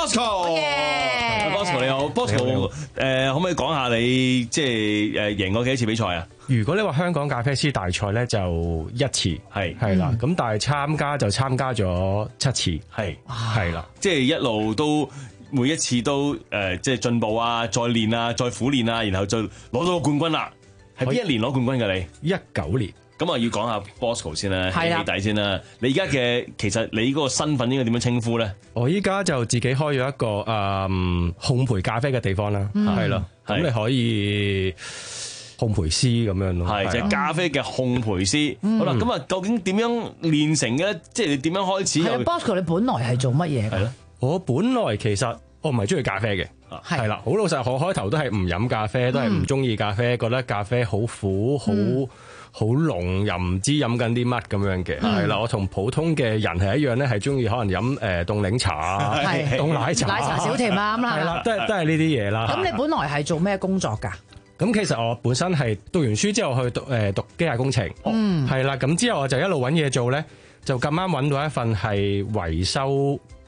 Bosco，Bosco 你好 ，Bosco 誒可唔可以講下你即係誒贏過幾多次比賽啊？ 如果你話香港咖啡師大賽咧，就一次係係啦，咁但係參加就參加咗七次，係係啦， 即係一路都。每一次都誒、呃，即係進步啊，再練啊，再苦練啊，然後就攞到個冠軍啦。係邊一年攞冠軍㗎你？ 一九年。 咁啊，要講下 Bosco 先啦，起底先啦。你而家嘅其實你嗰個身份應該點樣稱呼咧？ 我依家就自己開咗一個誒、嗯、烘焙咖啡嘅地方啦，係咯、嗯。咁你可以烘焙師咁樣咯， 係就係、咖啡嘅烘焙師。嗯、好啦，咁啊，究竟點樣練成嘅咧？即係你點樣開始？ 係 Bosco，你本來係做乜嘢？ 係咯。我本來其實我唔係中意咖啡嘅，係啦，好老實，我開頭都係唔飲咖啡，都係唔中意咖啡，覺得咖啡好苦，好好濃，又唔知飲緊啲乜咁樣嘅，係啦，我同普通嘅人係一樣咧，係中意可能飲誒凍檸茶、凍奶茶、 奶茶小甜啊咁啦， 係啦，都係都係呢啲嘢啦。 咁你本來係做咩工作㗎？ 咁其實我本身係讀完書之後去讀誒讀機械工程，係啦，咁之後我就一路揾嘢做咧，就咁啱揾到一份係維修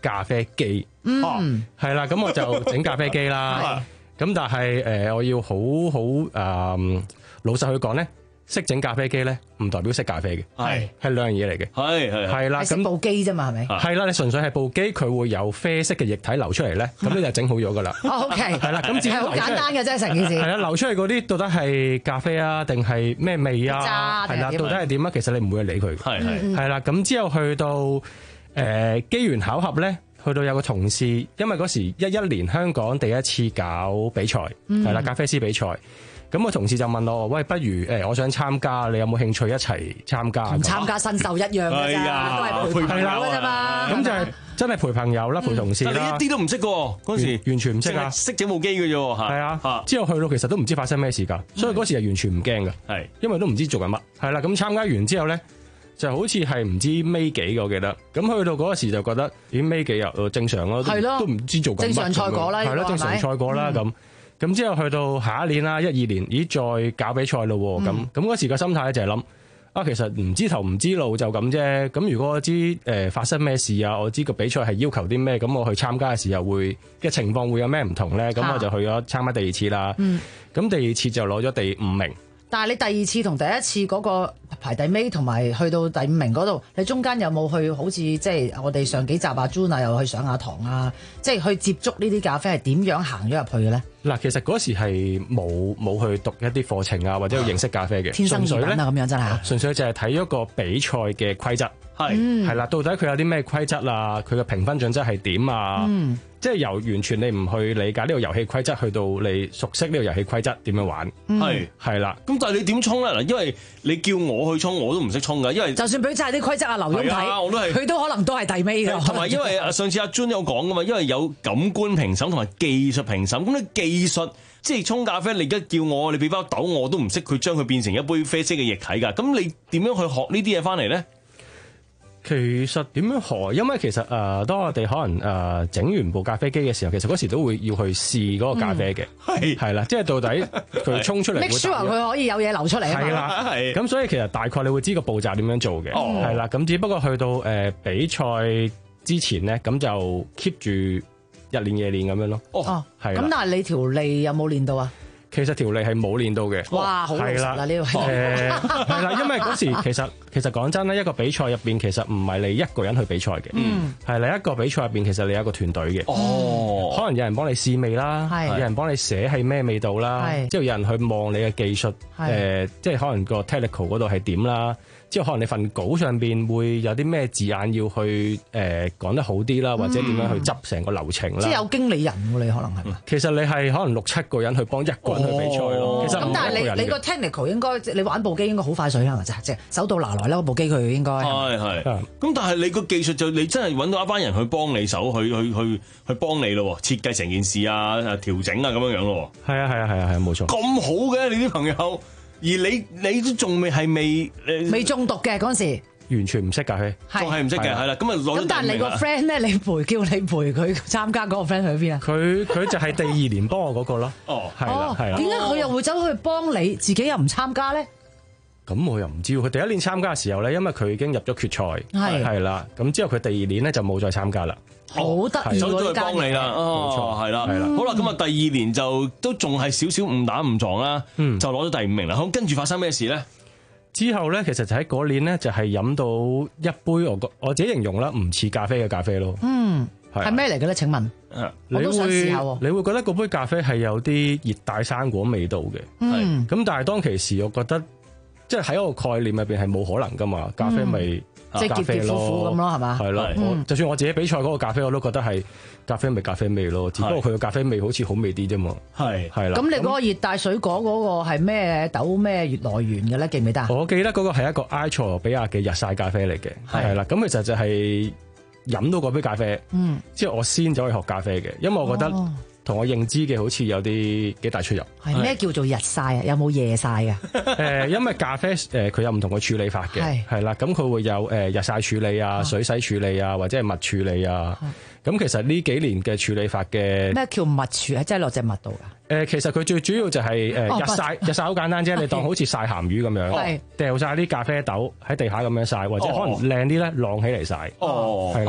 咖啡機。 嗯， 係啦，咁我就整咖啡機啦。咁但係誒、呃，我要好好誒老實去講咧。識整咖啡機咧，唔代表識咖啡嘅，係係兩樣嘢嚟嘅， 係係係啦。 咁部機啫嘛，係咪？ 係啦，你純粹係部機，佢會有啡色嘅液體流出嚟咧，咁你就整好咗噶啦。 哦 ，OK， 係啦，咁至於係好簡單嘅啫，成件事。 係啦，流出嚟嗰啲到底係咖啡啊，定係咩味啊？係啦，到底係點啊？其實你唔會理佢。係係係啦，咁之後去到誒機緣巧合咧，去到有個同事，因為嗰時一一年香港第一次搞比賽，係啦，咖啡師比賽。咁我同事就問我：喂，不如誒，我想參加，你有冇興趣一齊參加？ 同參加新秀一樣嘅咋，都係陪朋友嘅啫嘛。 咁就係真係陪朋友啦，陪同事啦。 但你一啲都唔識嘅嗰時， 完全唔識啊， 識整部機嘅啫。 係啊，之後去到其實都唔知發生咩事㗎，所以嗰時係完全唔驚嘅。係，因為都唔知做緊乜。係啦，咁參加完之後咧，就好似係唔知尾幾嘅，我記得。咁去到嗰時就覺得咦尾幾啊，正常咯，都唔知做緊乜。正常賽果啦，係咯，正常賽果啦咁。咁之後去到下一年啦，一二年，咦再搞比賽咯喎，咁咁嗰時個心態咧就係諗啊，其實唔知頭唔知路就咁啫。咁如果我知誒、呃、發生咩事啊，我知個比賽係要求啲咩，咁我去參加嘅時候會嘅情況會有咩唔同咧？咁我就去咗參加第二次啦。咁、嗯、第二次就攞咗第五名。 但係你第二次同第一次嗰個排第尾，同埋去到第五名嗰度，你中間有冇去好似即係我哋上幾集啊 June 又去上下堂啊，即係去接觸呢啲咖啡係點樣行咗入去嘅咧？嗱，其實嗰時係冇冇去讀一啲課程啊，或者去認識咖啡嘅，天生異稟啊咁樣真係，純粹就係睇咗個比賽嘅規則，係係啦，到底佢有啲咩規則啊？佢嘅評分準則係點啊？嗯即係由完全你唔去理解呢個遊戲規則，去到你熟悉呢個遊戲規則點樣玩，係係啦。咁但係你點沖咧？嗱，因為你叫我去沖，我都唔識沖噶。因為就算俾晒啲規則啊，劉墉睇，我都係佢都可能都係第尾嘅。同埋因為上次阿 June 有講噶嘛，因為有感官評審同埋技術評審。咁你技術即係沖咖啡，你而家叫我，你俾包豆我都唔識佢將佢變成一杯啡色嘅液體㗎。咁你點樣去學呢啲嘢翻嚟咧？其實點樣學？因為其實誒、呃，當我哋可能誒整、呃、完部咖啡機嘅時候，其實嗰時都會要去試嗰個咖啡嘅，係係啦，即係到底佢沖出嚟，make sure 佢可以有嘢流出嚟啊嘛，係啦，係。咁所以其實大概你會知個步驟點樣做嘅，係啦、哦。咁只不過去到誒、呃、比賽之前咧，咁就 keep 住日練夜練咁樣咯。哦，係。咁但係你條脷有冇練到啊？其實條脷係冇練到嘅。哇，好老實啦呢個。誒係啦，因為嗰時其實其實講真咧，一個比賽入邊其實唔係你一個人去比賽嘅，嗯，係你一個比賽入邊其實你有一個團隊嘅。哦，可能有人幫你試味啦，係，有人幫你寫係咩味道啦，係，之後有人去望你嘅技術，誒，即係可能個 technical 嗰度係點啦。之後可能你份稿上邊會有啲咩字眼要去誒講得好啲啦，或者點樣去執成個流程啦。即係有經理人喎，你可能係嘛？其實你係可能六七個人去幫一個人去比賽咯。其實咁，但係你你個 technical 應該你玩部機應該好快水係咪啫？即係手到拿來啦，部機佢應該係係。咁但係你個技術就你真係揾到一班人去幫你手，去去去去幫你咯，設計成件事啊、調整啊咁樣樣咯。係啊係啊係啊係啊，冇錯。咁好嘅你啲朋友。而你你都仲未係未未中毒嘅嗰陣時，完全唔識㗎佢，仲係唔識嘅，係啦。咁啊攞咗。咁但係你個 friend 咧，你陪叫你陪佢參加嗰個 friend 去邊啊？佢佢就係第二年幫我嗰個咯。哦，係啦，係啦。點解佢又會走去幫你，自己又唔參加咧？咁我又唔知喎。佢第一年參加嘅時候咧，因為佢已經入咗決賽，係係啦。咁之後佢第二年咧就冇再參加啦。好得意，走咗去幫你啦，冇錯，係啦，係啦。好啦，咁啊，第二年就都仲係少少誤打誤撞啦，就攞咗第五名啦。好，跟住發生咩事咧？之後咧，其實就喺嗰年咧，就係飲到一杯我我自己形容啦，唔似咖啡嘅咖啡咯。嗯，係咩嚟嘅咧？請問，我都想試下喎。你會覺得嗰杯咖啡係有啲熱帶生果味道嘅，係咁。但係當其時，我覺得即係喺我個概念入邊係冇可能噶嘛，咖啡味。即係結結苦苦咁咯，係嘛？係咯，我就算我自己比賽嗰個咖啡，我都覺得係咖啡味咖啡味咯。只不過佢個咖啡味好似好味啲啫嘛。係係啦。咁你嗰個熱帶水果嗰個係咩豆咩來源嘅咧？記唔記得？我記得嗰個係一個埃塞俄比亞嘅日曬咖啡嚟嘅。係啦，咁其實就係飲到嗰杯咖啡，嗯，之後我先走去學咖啡嘅，因為我覺得同我認知嘅好似有啲幾大出入。係咩叫做日曬啊？有冇夜曬啊？誒，因為咖啡誒佢有唔同嘅處理法嘅，係係啦，咁佢會有誒日曬處理啊、水洗處理啊，或者係蜜處理啊。咁其實呢幾年嘅處理法嘅咩叫蜜處啊？即係落隻蜜度噶？誒，其實佢最主要就係誒日曬，日曬好簡單啫，你當好似曬鹹魚咁樣，掉曬啲咖啡豆喺地下咁樣曬，或者可能靚啲咧晾起嚟曬。哦，係啦。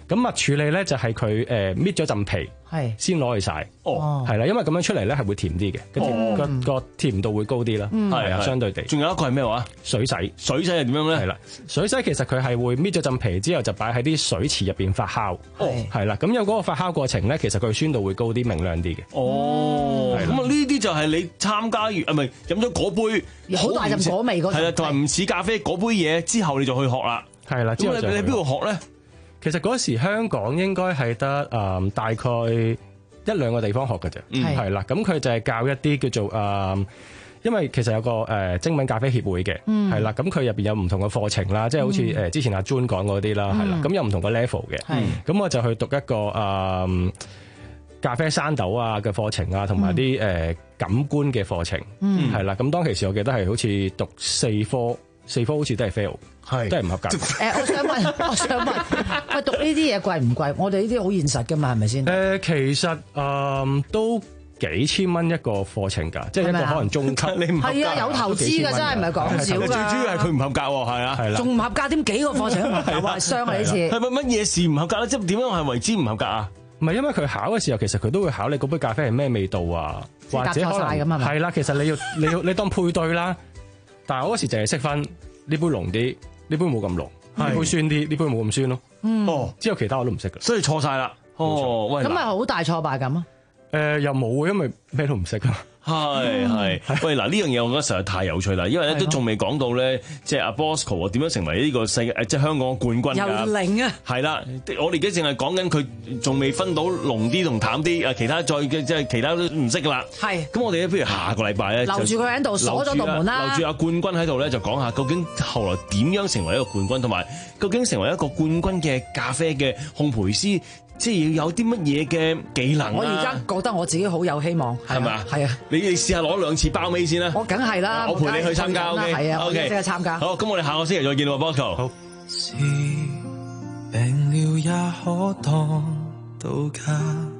咁蜜處理咧就係佢誒搣咗陣皮， 係先攞去曬。 哦， 係啦，因為咁樣出嚟咧係會甜啲嘅， 哦個個甜度會高啲啦。係啊，相對地。 仲有一個係咩話？ 水洗， 水洗係點樣咧？ 係啦，水洗其實佢係會搣咗陣皮之後就擺喺啲水池入邊發酵。哦，係啦，咁有嗰個發酵過程咧，其實佢酸度會高啲、明亮啲嘅。 哦，咁啊呢啲就係你參加完啊，唔係飲咗嗰杯好大陣果味嗰， 係啦，同埋唔似咖啡嗰杯嘢之後，你就去學啦。 係啦， 咁你你喺邊度學咧？ 其實嗰時香港應該係得誒大概一兩個地方學嘅啫，係啦。咁佢就係教一啲叫做誒、呃，因為其實有個誒、呃、精品咖啡協會嘅，係啦、嗯。咁佢入邊有唔同嘅課程啦，即係好似誒之前阿 June 講嗰啲啦，係啦、嗯。咁有唔同嘅 level 嘅，咁我就去讀一個誒、呃、咖啡生豆啊嘅課程啊，同埋啲誒感官嘅課程，係啦、嗯。咁當其時我記得係好似讀四科。四科好似都係 fail， 係都係唔合格。 誒，我想問，我想問，喂，讀呢啲嘢貴唔貴？我哋呢啲好現實噶嘛，係咪先？ 誒，其實誒、呃、都幾千蚊一個課程㗎，即係一個可能中級。你唔係啊，有投資㗎，真係唔係講笑㗎。 最主要係佢唔合格喎，係啊，係啦， 仲唔合格？點幾個課程唔合格？話傷啊呢次。 係咪乜嘢事唔合格咧？即係點樣係為之唔合格啊？ 唔係因為佢考嘅時候，其實佢都會考你嗰杯咖啡係咩味道啊，或者可能係啦。其實你要你要你當配對啦，但係我嗰時淨係識分。呢杯濃啲，呢杯冇咁濃，呢杯酸啲，呢杯冇咁酸咯。嗯，哦，之後其他我都唔識㗎， 所以錯晒啦。哦，喂， 咁咪好大挫敗感啊？ 誒、呃，又冇，因為咩都唔識啊。 係係，喂嗱呢樣嘢我覺得實在太有趣啦，因為咧都仲未講到咧，即係阿 Bosco 點樣成為呢個世界誒即係香港嘅冠軍㗎。 由零啊！ 係啦，我哋而家淨係講緊佢仲未分到濃啲同淡啲，啊其他再嘅即係其他都唔識㗎啦。係。咁我哋咧不如下個禮拜咧留住佢喺度鎖咗道門啦。 留住阿冠軍喺度咧，就講下究竟後來點樣成為一個冠軍，同埋究竟成為一個冠軍嘅咖啡嘅烘焙師。即係要有啲乜嘢嘅技能啊？ 我而家覺得我自己好有希望， 係咪啊？ 係啊！ 你哋試下攞兩次包尾先啦。 我梗係啦， 我陪你去參加。O K， 係啊，我即刻參加。 好，咁我哋下個星期再見咯，Bosco。好。 是病了也可當到假，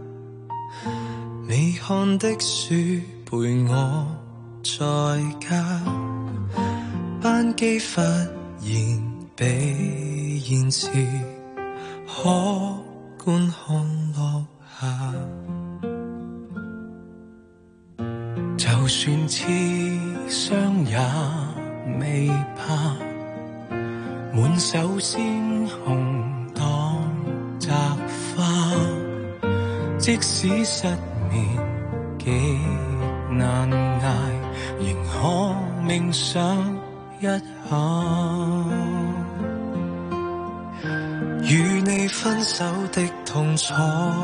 未看的書陪我在家，班機忽然被延遲，可觀看落下，就算刺傷也未怕，滿手鮮紅當摘花，即使失眠極難捱，仍可冥想一下。與你分手的痛楚，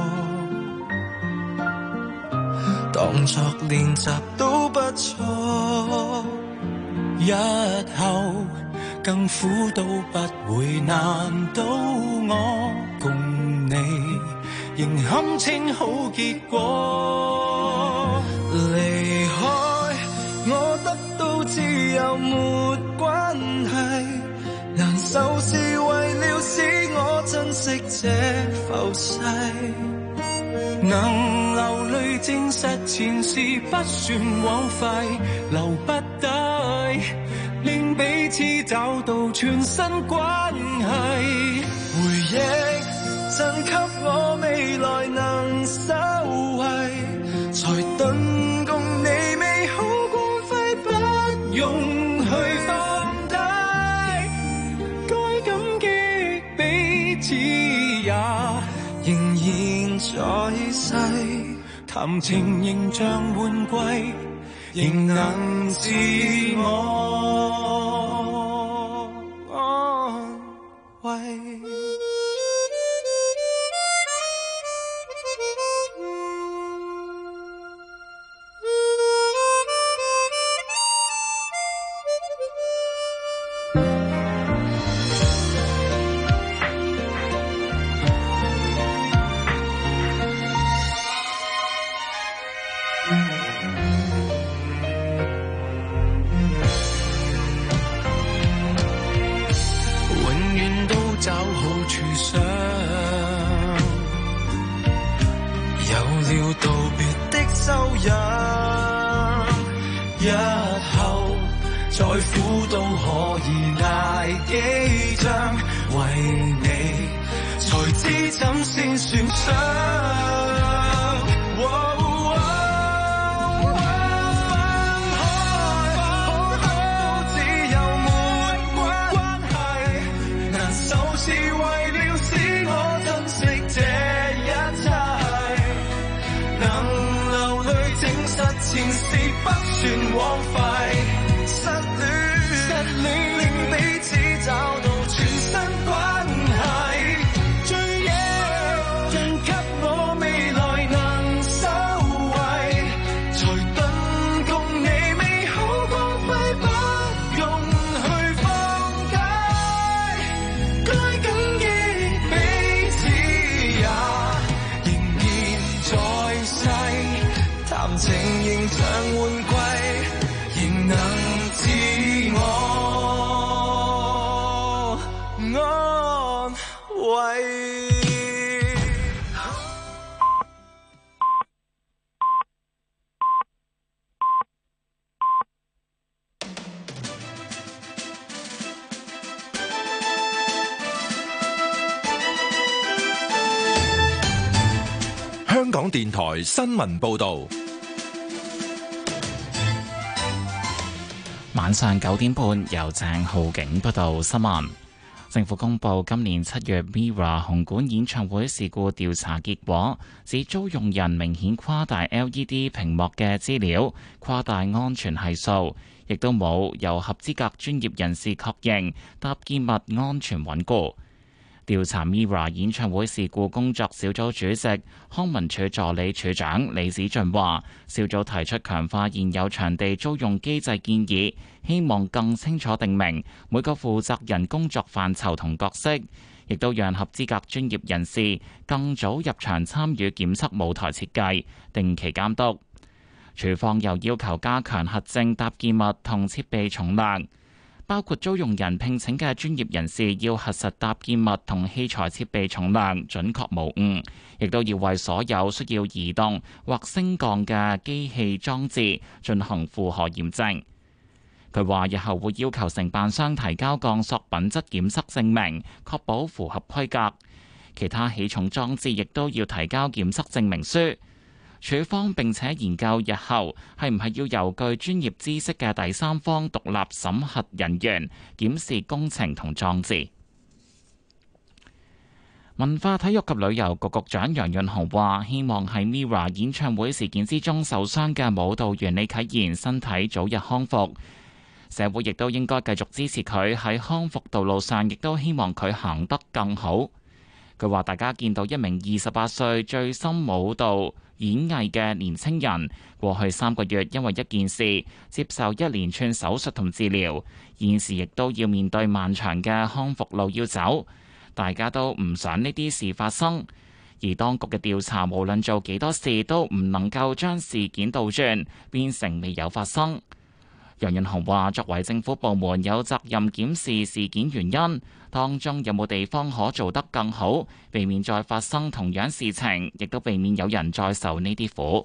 當作練習都不錯，日後更苦都不會難倒我，共你仍堪稱好結果。離開我得到自由沒關係，難受是為了使我珍惜這浮世，能流淚證實前事不算枉費，留不低令彼此找到全新關係，回憶贈給我未來能收穫，才頓共你美好光輝不容許放低，該感激彼此也仍然在世，談情仍像換季，仍能自我安慰。找好處想，有了道別的修養，日後再苦都可以捱幾仗，為你才知怎先算傷。前事不算枉費，失戀失戀令彼此找到全新關係，最野讓給我未來能收穫，才頓共你美好光輝不用去放解，該緊記彼此也仍然在世，談情仍像換季，仍能自我安慰。 香港電台新聞報導。 晚上九點半，由鄭浩景報道新聞。政府公布今年七月 MIRROR 紅館演唱會事故調查結果，指租用人明顯誇大 L E D 屏幕嘅資料，誇大安全係數，亦都冇由合資格專業人士確認搭建物安全穩固。調查 MIRROR 演唱會事故工作小組主席康文署助理署長李子俊話，小組提出強化現有場地租用機制建議，希望更清楚定明每個負責人工作範疇同角色，亦都讓合資格專業人士更早入場參與檢測舞台設計，定期監督。署方又要求加強核證搭建物同設備重量，包括租用人聘請嘅專業人士要核實搭建物同器材設備重量準確無誤，亦都要為所有需要移動或升降嘅機器裝置進行負荷驗證。佢話日後會要求承辦商提交鋼索品質檢測證明，確保符合規格。其他起重裝置亦都要提交檢測證明書。署方並且研究日後係唔係要由具專業知識嘅第三方獨立審核人員檢視工程同裝置。文化體育及旅遊局局長楊潤雄話，希望喺 MIRROR 演唱會事件之中受傷嘅舞蹈員李啟賢身體早日康復，社會亦都應該繼續支持佢喺康復道路上，亦都希望佢行得更好。佢話大家見到一名二十八歲醉心舞蹈演藝嘅年青人，過去三個月因為一件事接受一連串手術同治療，現時亦都要面對漫長嘅康復路要走。大家都唔想呢啲事發生，而當局嘅調查無論做幾多事都唔能夠將事件倒轉，變成未有發生。楊潤雄話：作為政府部門，有責任檢視事件原因，當中有冇地方可做得更好，避免再發生同樣事情，亦都避免有人再受呢啲苦。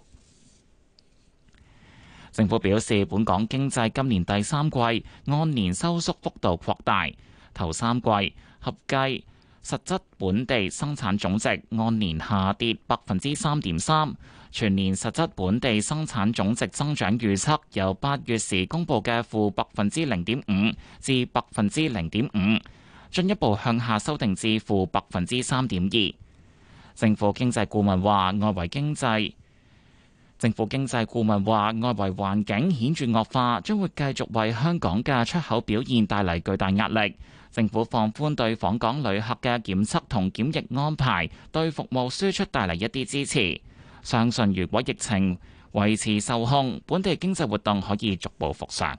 政府表示，本港經濟今年第三季按年收縮幅度擴大，頭三季合計實質本地生產總值按年下跌百分之三點三。全年實質本地生產總值增長預測由八月時公佈嘅負百分之零點五至百分之零點五，進一步向下修訂至負百分之三點二。政府經濟顧問話，外圍經濟政府經濟顧問話，外圍環境顯著惡化，將會繼續為香港嘅出口表現帶嚟巨大壓力。政府放寬對訪港旅客嘅檢測同檢疫安排，對服務輸出帶嚟一啲支持。相信如果疫情維持受控，本地經濟活動可以逐步復常。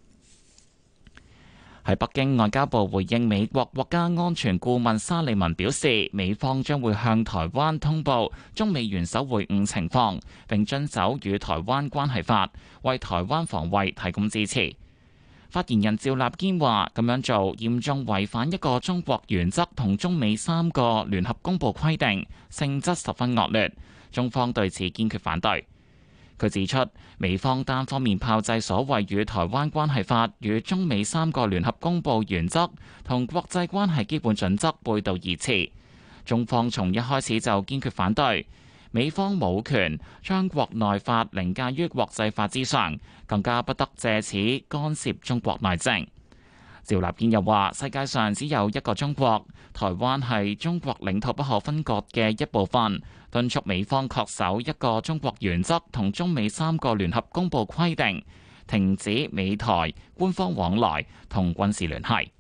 喺北京，外交部回應美國國家安全顧問沙利文表示，美方將會向台灣通報中美元首會晤情況，並遵守與台灣關係法，為台灣防衛提供支持。發言人趙立堅話：咁樣做嚴重違反一個中國原則同中美三個聯合公佈規定，性質十分惡劣。中方對此堅決反對。佢指出，美方單方面炮製所謂與台灣關係法與中美三個聯合公佈原則同國際關係基本準則背道而馳。 中方從一開始就堅決反對，美方冇權將國內法凌駕於國際法之上，更加不得借此干涉中國內政。趙立堅又話：世界上只有一個中國，台灣係中國領土不可分割嘅一部分，敦促美方恪守一個中國原則同中美三個聯合公報規定，停止美台官方往來同軍事聯繫。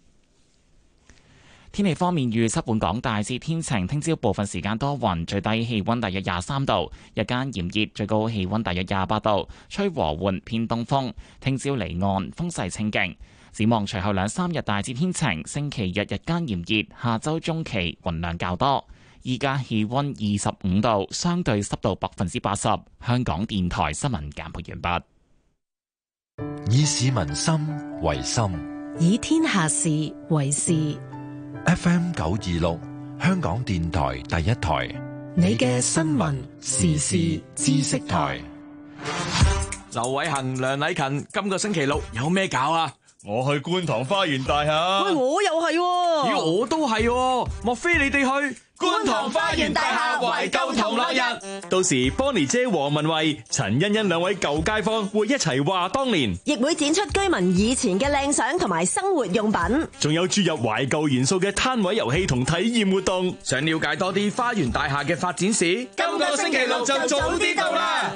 天氣方面預測，本港大致天晴，聽朝部分時間多雲，最低氣溫大約廿三度，日間炎熱，最高氣溫大約廿八度，吹和緩偏東風。聽朝離岸風勢清勁。展望隨後兩三日大致天晴，星期日日間炎熱，下周中期雲量較多。依家氣溫二十五度，相對濕度百分之八十。香港電台新聞簡報完畢。以市民心為心， 以天下事為事。 F M 九二六，香港電台第一台， 你嘅新聞時事知識台。 劉偉恒、梁禮勤，今個星期六有咩搞啊？ 我去觀塘花園大廈。 喂，我又係喎。 咦，我都係喎。莫非你哋去觀塘花園大廈懷舊同樂日？ 到時 Bonnie 姐、黃文慧、陳欣欣兩位舊街坊會一齊話當年， 亦會展出居民以前嘅靚相同埋生活用品， 仲有注入懷舊元素嘅攤位遊戲同體驗活動。想了解多啲花園大廈嘅發展史， 今個星期六就早啲到啦。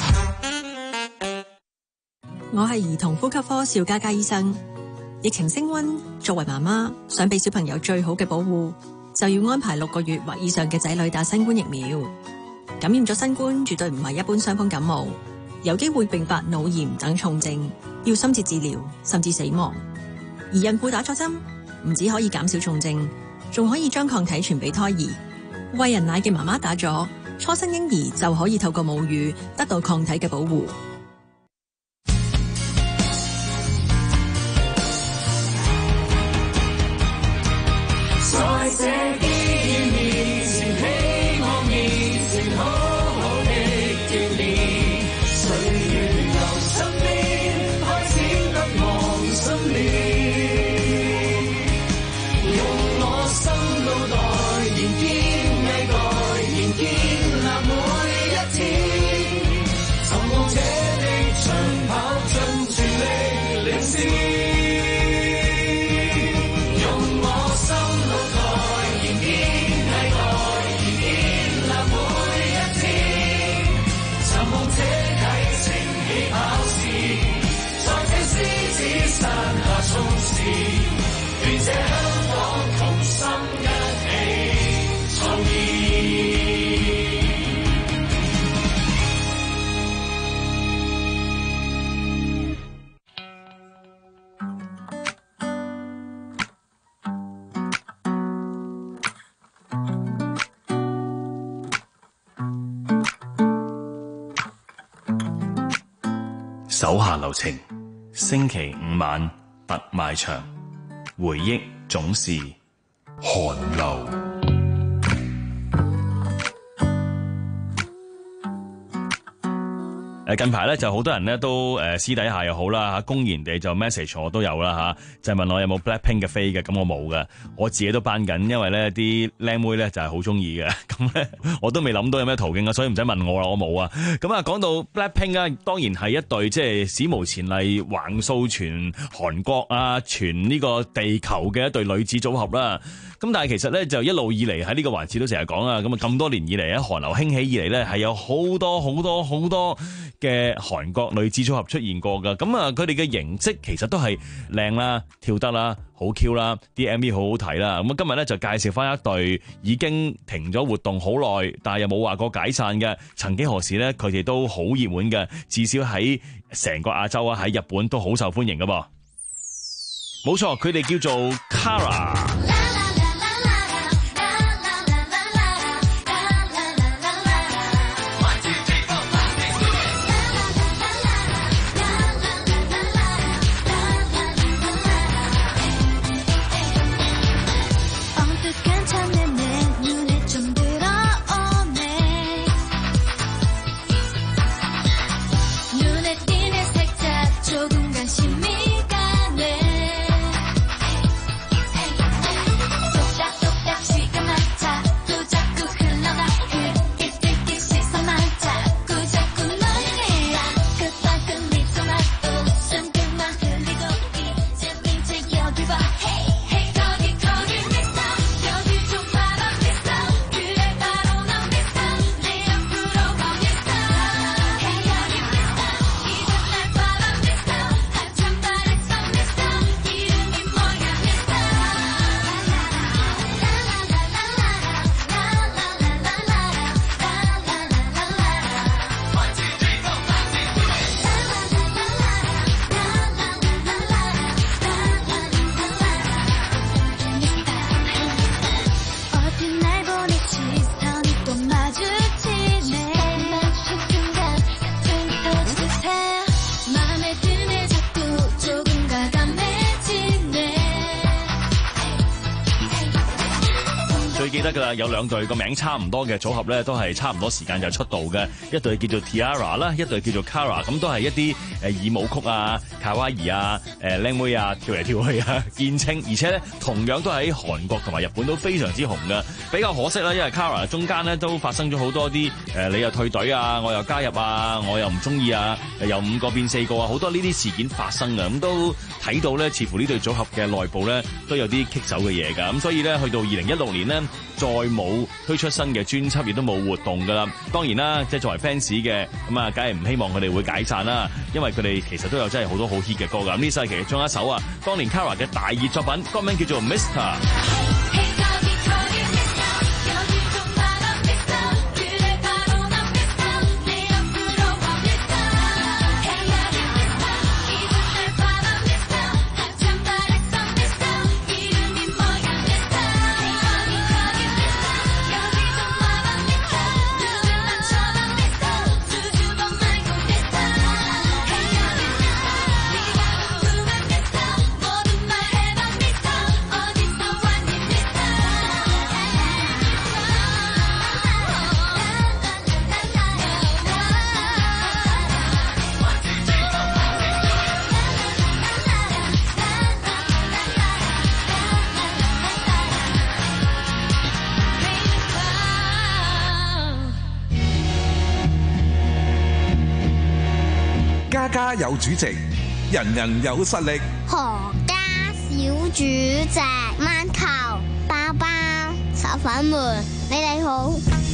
我係兒童呼吸科邵嘉嘉醫生。疫情升溫，作為媽媽想俾小朋友最好嘅保護，就要安排六個月或以上嘅仔女打新冠疫苗。感染咗新冠絕對唔係一般傷風感冒，有機會併發腦炎等重症，要深切治療甚至死亡。而孕婦打咗針，唔止可以減少重症，仲可以將抗體傳俾胎兒。餵人奶嘅媽媽打咗，初生嬰兒就可以透過母乳得到抗體嘅保護。 在這幾年前，希望面前好好的鍛鍊，歲月由身邊開始得望心戀，用我心腦袋研堅毅蓋，研建立每一天，尋夢這地長跑盡全力領先。願這香港同心一起創意。 手下留情，星期五晚特賣場。回憶總是寒流。誒近排咧就好多人咧都誒私底下又好啦嚇，公然地就 message 我都有啦嚇，就問我有冇 Blackpink 嘅飛嘅，咁我冇嘅，我自己都班緊，因為咧啲靚妹咧就係好中意嘅，咁咧我都未諗到有咩途徑啊，所以唔使問我啦，我冇啊。咁啊講到 Blackpink 啊，當然係一隊即係史無前例橫掃全韓國啊，全呢個地球嘅一隊女子組合啦。咁但係其實咧就一路以嚟喺呢個環節都成日講啊，咁啊咁多年以嚟喺韓流興起以嚟咧係有好多好多好多嘅韓國女子組合出現過噶，咁啊佢哋嘅形式其實都係靚啦、跳得啦、好 Q 啦、啲 M V 好好睇啦。咁啊今日咧就介紹翻一隊已經停咗活動好耐，但係又冇話過解散嘅。曾幾何時咧，佢哋都好熱門嘅，至少喺成個亞洲啊，喺日本都好受歡迎噶噃。冇錯，佢哋叫做 Kara。 㗎啦，有兩隊個名差唔多嘅組合咧，都係差唔多時間就出道嘅，一隊叫做 Tiara 啦，一隊叫做 Kara， 咁都係一啲誒耳舞曲啊、卡哇伊啊、誒靚妹啊跳嚟跳去啊見稱，而且咧同樣都喺韓國同埋日本都非常之紅嘅。比較可惜啦，因為 Kara 中間咧都發生咗好多啲誒你又退隊啊，我又加入啊，我又唔中意啊，由五個變四個啊，好多呢啲事件發生嘅，咁都睇到咧，似乎呢對組合嘅內部咧都有啲棘手嘅嘢㗎，咁所以咧去到二零一六年呢，再冇推出新嘅專輯，亦都冇活動㗎啦。當然啦，即係作為 fans 嘅咁啊，梗係唔希望佢哋會解散啦，因為佢哋其實都有真係好多好 hit 嘅歌㗎。咁呢首係其中一首啊，當年 Kara 嘅大熱作品，歌名叫做 Mister。 家家有主席，人人有實力。 何家小主席，饅頭包包炒粉們，你哋好。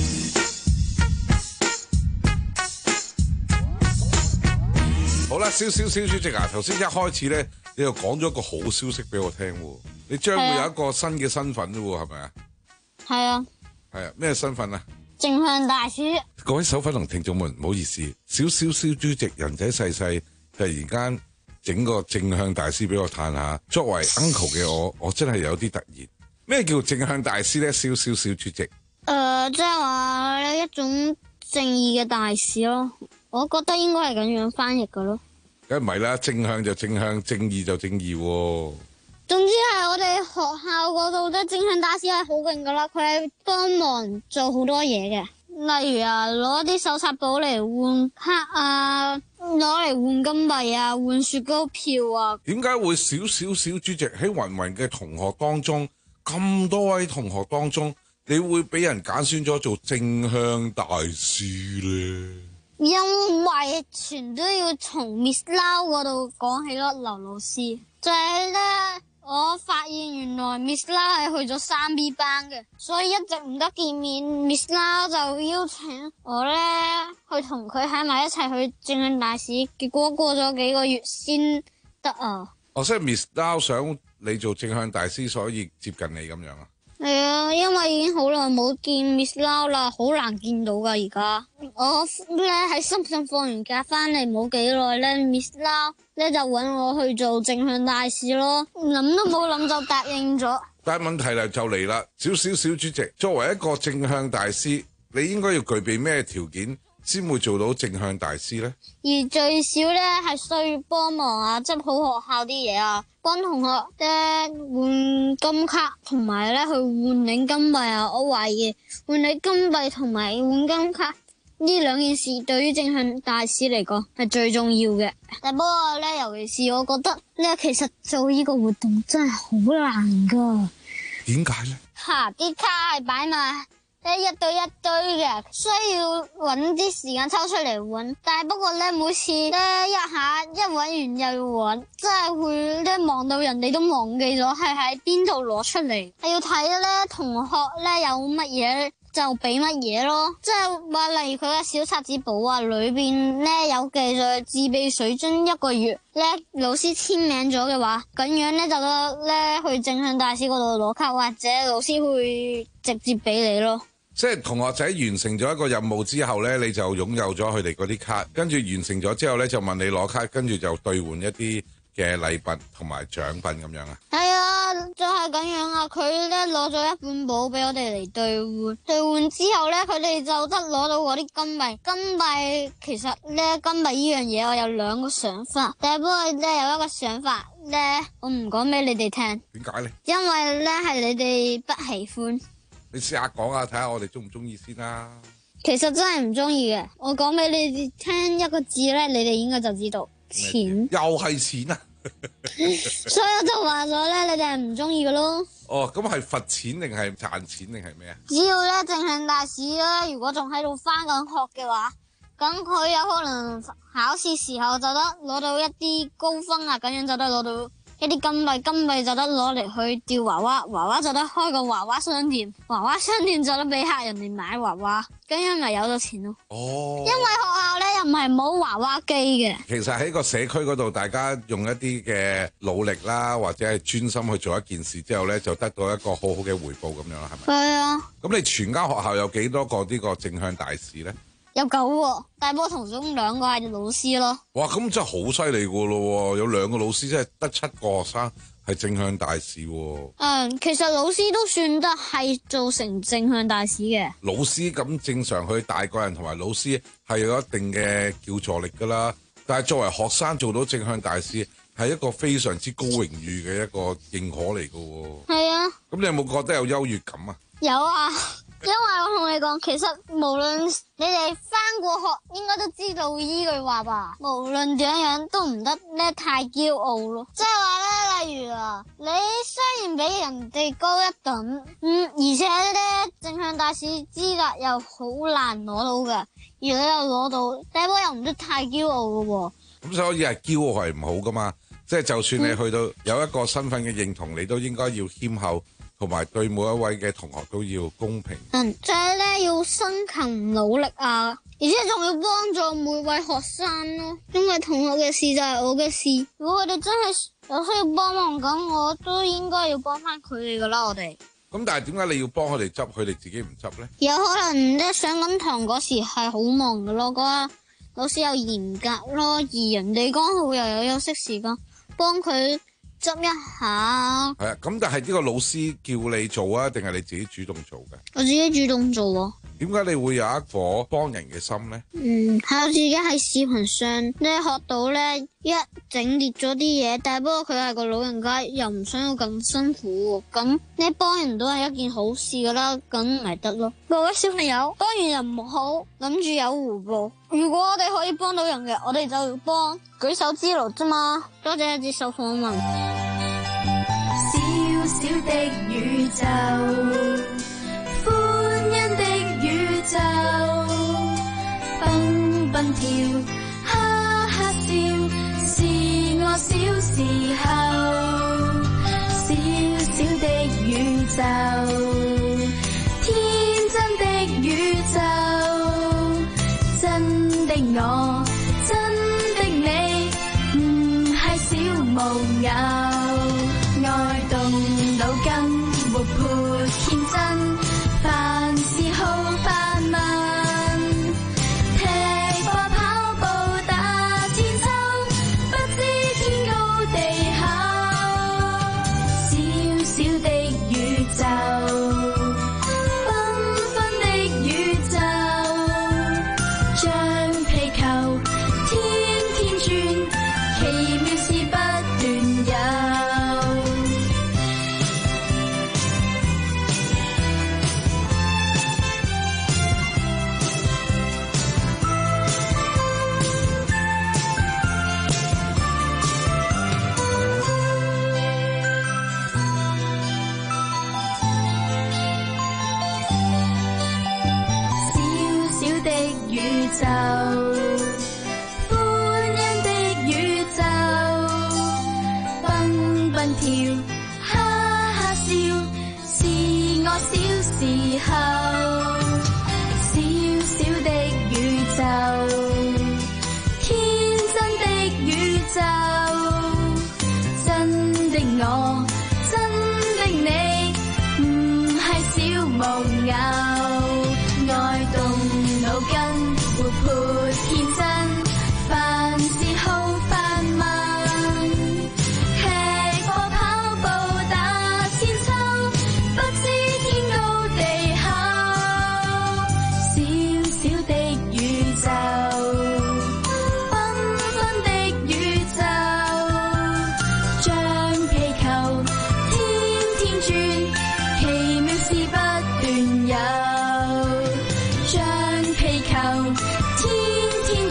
好啦，小小小主席啊，頭先一開始咧，你又講咗個好消息俾我聽喎，你將會有一個新嘅身份啫喎，係咪啊？ 係啊。 係啊，咩身份啊？ 正向大師。 各位手粉同聽眾們，唔好意思，小小小主席人仔細細，突然間整個正向大師俾我嘆下。作為 uncle 嘅我，我真係有啲突然。咩叫正向大師咧？小小小主席。誒、 呃，即係話有一種正義嘅大使咯。我覺得應該係咁樣翻譯㗎咯。 梗係唔係啦，正向就正向，正義就正義喎。 總之係我哋學校嗰度咧，正向大師係好勁噶啦，佢係幫忙做好多嘢嘅，例如啊，攞啲手冊簿嚟換卡啊，攞嚟換金幣啊，換雪糕票啊。 點解會小小小主席喺芸芸嘅同學當中，咁多位同學當中，你會俾人揀選咗做正向大師咧？ 因為全都要從 Miss Lau 嗰度講起咯，劉老師就係咧。我發現原來 Miss Lau 係去咗三 B 班嘅，所以一直唔得見面。Miss Lau 就邀請我咧去同佢喺埋一齊去正向大使，結果過咗幾個月先得啊。 哦，即係 Miss Lau 想你做正向大師，所以接近你咁樣啊？ 係啊，因為已經好耐冇見 Miss Lau 啦，好難見到噶而家。我咧喺深圳放完假翻嚟冇幾耐咧 ，Miss Lau 咧就搵我去做正向大使咯，諗都冇諗就答應咗。 但係問題咧就嚟啦，小小小主席，作為一個正向大師，你應該要具備咩條件先會做到正向大師咧？ 而最少咧係需要幫忙啊，執好學校啲嘢啊，幫同學咧換金卡，同埋咧去換領金幣啊。我懷疑換領金幣同埋換金卡呢兩件事對於正向大使嚟講係最重要嘅。但不過咧，尤其是我覺得咧，其實做呢個活動真係好難噶。 點解咧？ 吓，啲卡係擺埋一堆一堆嘅，需要搵啲時間抽出嚟搵。但係不過咧，每次咧一下一搵完又要搵，真係會咧忙到人哋都忘記咗係喺邊度攞出嚟。係要睇咧同學咧有乜嘢就俾乜嘢咯，即係話例如佢嘅小冊子簿啊，裏邊咧有記載自備水樽一個月咧，老師簽名咗嘅話，咁樣咧就得咧去正向大使嗰度攞卡，或者老師會直接俾你咯。 即係同學仔完成咗一個任務之後咧，你就擁有咗佢哋嗰啲卡，跟住完成咗之後咧就問你攞卡，跟住就兌換一啲嘅禮品同埋獎品咁樣啊。係啊，就係咁樣啊。佢咧攞咗一本簿俾我哋嚟兌換，兌換之後咧佢哋就得攞到嗰啲金幣。金幣其實咧金幣呢樣嘢我有兩個想法，但係不過咧有一個想法咧我唔講俾你哋聽。 點解咧？ 因為咧係你哋不喜歡。 你試下講下，睇下我哋中唔中意先啦。 其實真係唔中意嘅，我講俾你哋聽一個字咧，你哋應該就知道錢。 又係錢啊！ 所以我就話咗咧，你哋係唔中意嘅咯。 哦，咁係罰錢定係賺錢定係咩啊？ 只要咧正向大使咧，如果仲喺度翻緊學嘅話，咁佢有可能考試時候就得攞到一啲高分啊，咁樣就得攞到一啲金幣，金幣就得攞嚟去釣娃娃，娃娃就得開個娃娃商店，娃娃商店就得俾客人哋買娃娃，咁樣咪有咗錢咯。 哦， 因為學校咧又唔係冇娃娃機嘅。 其實喺個社區嗰度，大家用一啲嘅努力啦，或者係專心去做一件事之後咧，就得到一個好好嘅回報咁樣啦，係咪？ 係啊。 咁你全間學校有幾多個呢個正向大使咧？ 有九喎，大波同中兩個係老師咯。 哇，咁真係好犀利噶咯！有兩個老師，即係得七個學生係正向大使。 嗯，其實老師都算得係做成正向大使嘅。 老師咁正常去帶個人同埋老師係有一定嘅叫座力噶啦，但係作為學生做到正向大使係一個非常之高榮譽嘅一個認可嚟噶。 係啊。 咁你有冇覺得有優越感啊？ 有啊。因為我同你講，其實無論你哋返過學，應該都知道依句話吧。無論點樣都唔得咧太驕傲咯。即係話咧，例如啊，你雖然比人哋高一等，嗯，而且咧正向大使資格又好難攞到嘅，而你又攞到，第一波又唔得太驕傲嘅喎。 咁所以係驕傲係唔好噶嘛，即係就算你去到有一個身份嘅認同，你都應該要謙厚。同埋對每一位嘅同學都要公平。 嗯，就係咧要辛勤努力啊，而且仲要幫助每位學生咯。因為同學嘅事就係我嘅事，如果佢哋真係有需要幫忙咁，我都應該要幫翻佢哋噶啦。我哋咁，但係點解你要幫佢哋執，佢哋自己唔執咧？ 有可能咧上緊堂嗰時係好忙噶咯，嗰老師又嚴格咯，而人哋剛好又有休息時間，幫佢執一下。係啊，咁但係呢個老師叫你做啊，定係你自己主動做嘅？ 我自己主動做喎。 點解你會有一顆幫人嘅心呢？ 嗯，係我自己喺視頻上咧學到咧一整列咗啲嘢，但係不過佢係個老人家，又唔想要咁辛苦喎。咁你幫人都係一件好事噶啦，咁咪得咯。各位小朋友，幫完人唔好諗住有回報。如果我哋可以幫到人嘅，我哋就要幫，舉手之勞啫嘛。多謝接受訪問。 小小的宇宙，歡欣的宇宙，蹦蹦跳，哈哈笑，是我小時候。小小的宇宙，天真的宇宙，真的我，真的你，唔係小木偶。愛動腦筋，活潑天真，凡事好發問，踢波跑步打千秋，不知天高地厚。小小的宇宙，繽紛的宇宙，像皮球天天轉，奇妙事不斷有。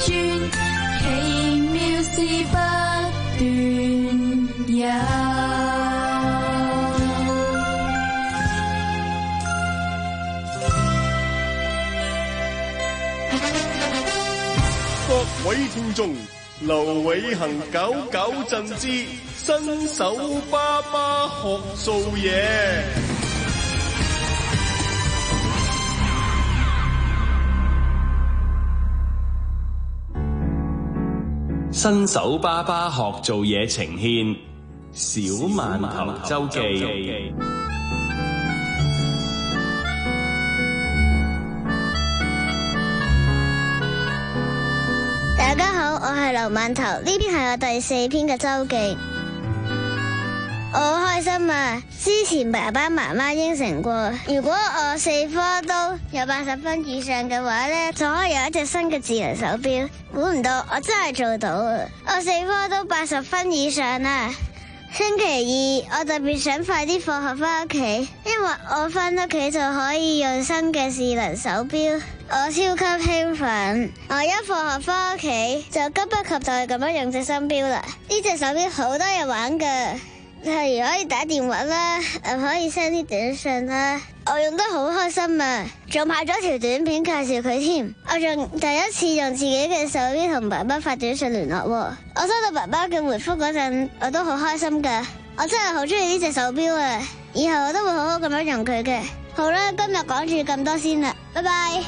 轉，奇妙事不斷有。 各位聽眾，劉偉恒九九震之新手爸爸學做嘢。 新手爸爸學做嘢呈獻小饅頭周記。 大家好，我係劉饅頭，呢篇係我第四篇嘅周記。我好開心啊！之前爸爸媽媽應承過，如果我四科都有八十分以上嘅話呢，就可以有一隻新嘅智能手錶。估唔到我真係做到啊！我四科都八十分以上啦。星期二我特別想快啲放學翻屋企，因為我翻屋企就可以用新嘅智能手錶。我超級興奮，我一放學翻屋企就急不及待咁樣用隻新錶啦。呢隻手錶好多嘢玩噶，例如可以打電話啦，又可以 send 啲短信啦，我用得好開心啊！仲拍咗條短片介紹佢添。我仲第一次用自己嘅手錶同爸爸發短信聯絡。我收到爸爸嘅回覆嗰陣，我都好開心噶。我真係好中意呢隻手錶啊！以後我都會好好咁樣用佢嘅。好啦，今日講住咁多先啦，拜拜。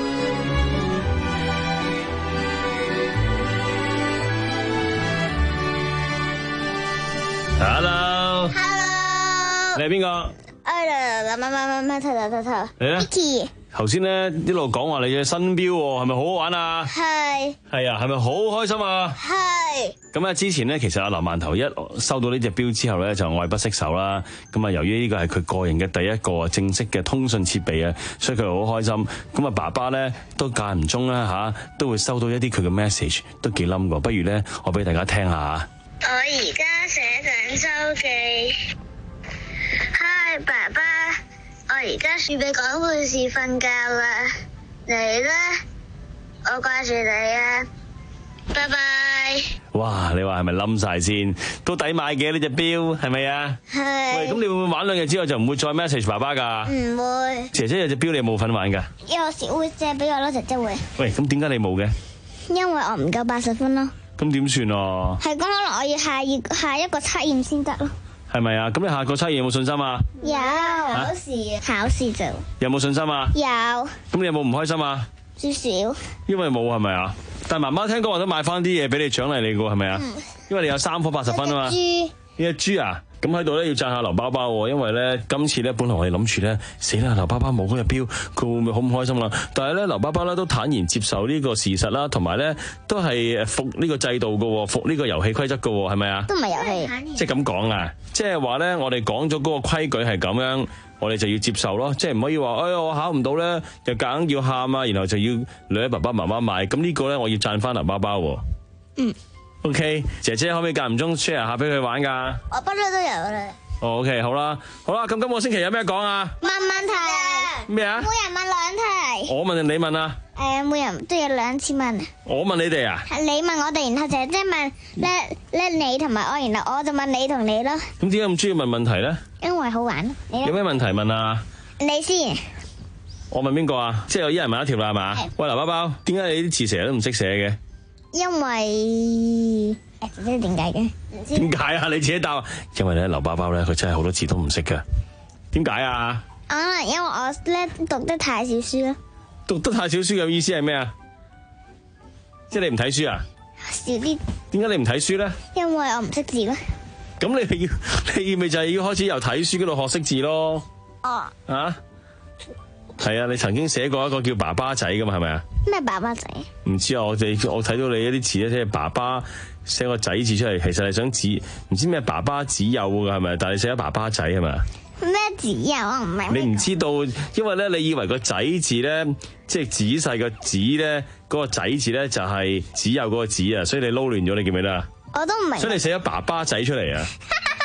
Hello，Hello， 你係邊個？ 哎呀，乜乜乜乜頭頭頭頭， 你咧 Vicky， 頭先咧一路講話你嘅新錶喎，係咪好好玩啊？ 係。 係啊，係咪好開心啊？ 係。 咁啊，之前咧其實阿劉饅頭一收到呢隻錶之後咧，就愛不釋手啦。咁啊，由於呢個係佢個人嘅第一個正式嘅通訊設備啊，所以佢好開心。咁啊，爸爸咧都間唔中啦嚇，都會收到一啲佢嘅 message，都幾冧㗎。不如咧，我俾大家聽下。 我而家寫緊周記。嗨，爸爸，我而家預備講故事瞓覺啦。你呢？我掛住你啊！拜拜。 哇！你話係咪冧晒先？都抵買嘅呢隻錶，係咪啊？ 係。 喂，咁你會唔會玩兩日之後就唔會再 message 爸爸㗎？ 唔會。 姐姐有隻錶，你有冇份玩㗎？ 有時會借俾我咯，姐姐會。 喂，咁點解你冇嘅？ 因為我唔夠八十分咯。 咁點算啊？ 係咁，可能我要下一下一個測驗先得咯。 係咪啊？咁你下個測驗有冇信心啊？ 有。考試考試就。 有冇信心啊？ 有。 咁你有冇唔開心啊？ 少少。 因為冇係咪啊？但係媽媽聽講話都買翻啲嘢俾你獎勵你噶，係咪啊？嗯、因為你有三科八十分啊嘛。豬。呢隻豬啊？咁喺度咧要讚下劉包包喎，因為咧今次咧本來我哋諗住咧死啦，劉包包冇嗰隻錶，佢會唔會好唔開心啦？但係咧劉包包咧都坦然接受呢個事實啦，同埋咧都係服呢個制度噶，服呢個遊戲規則噶，係咪啊？ 都唔係遊戲。即係咁講啊，即係話咧我哋講咗嗰個規矩係咁樣，我哋就要接受咯，即係唔可以話哎呀我考唔到咧，就夾硬要喊啊，然後就要女爸爸媽媽買，咁呢個咧我要讚翻劉包包。嗯。O、okay, K， 姐姐可唔可以間唔中 share 下俾佢玩噶？ 我不嬲都有啦。 哦 ，O K， 好啦，好啦，咁今個星期有咩講啊？ 問問題。咩啊？每人問兩題。 我問定你問啊？ 誒、呃，每人都有兩次問。 我問你哋啊？ 係你問我哋，然後姐姐問咧咧你同埋我，然後我就問你同你咯。 咁點解咁中意問問題咧？ 因為好玩。你有咩問題問啊？ 你先。 我問邊個啊？即係我一人問一條啦，係嘛？喂，劉包包，點解你啲字成日都唔識寫嘅？ 因為誒，姐姐點解嘅？ 點解啊？你自己答。因為咧，劉包包咧，佢真係好多字都唔識噶。點解啊？ 可能因為我咧讀得太少書咯。 讀得太少書嘅意思係咩啊？即係你唔睇書啊？ 少啲。點解你唔睇書咧？ 因為我唔識字咯。 咁你係要，你咪就係要開始由睇書嗰度學識字咯。哦。啊？係啊，你曾經寫過一個叫爸爸仔噶嘛，係咪啊？ 咩爸爸仔？ 唔知啊，我哋我睇到你一啲字咧，即係爸爸寫個仔字出嚟，其實係想指唔知咩爸爸子幼噶係咪？但係你寫咗爸爸仔係咪？ 咩子幼啊？唔明。 你唔知道，因為咧你以為個仔字咧，即係仔細個子咧，嗰個仔字咧就係子幼嗰個子啊，所以你撈亂咗，你記唔記得啊？ 我都唔明。 所以你寫咗爸爸仔出嚟啊？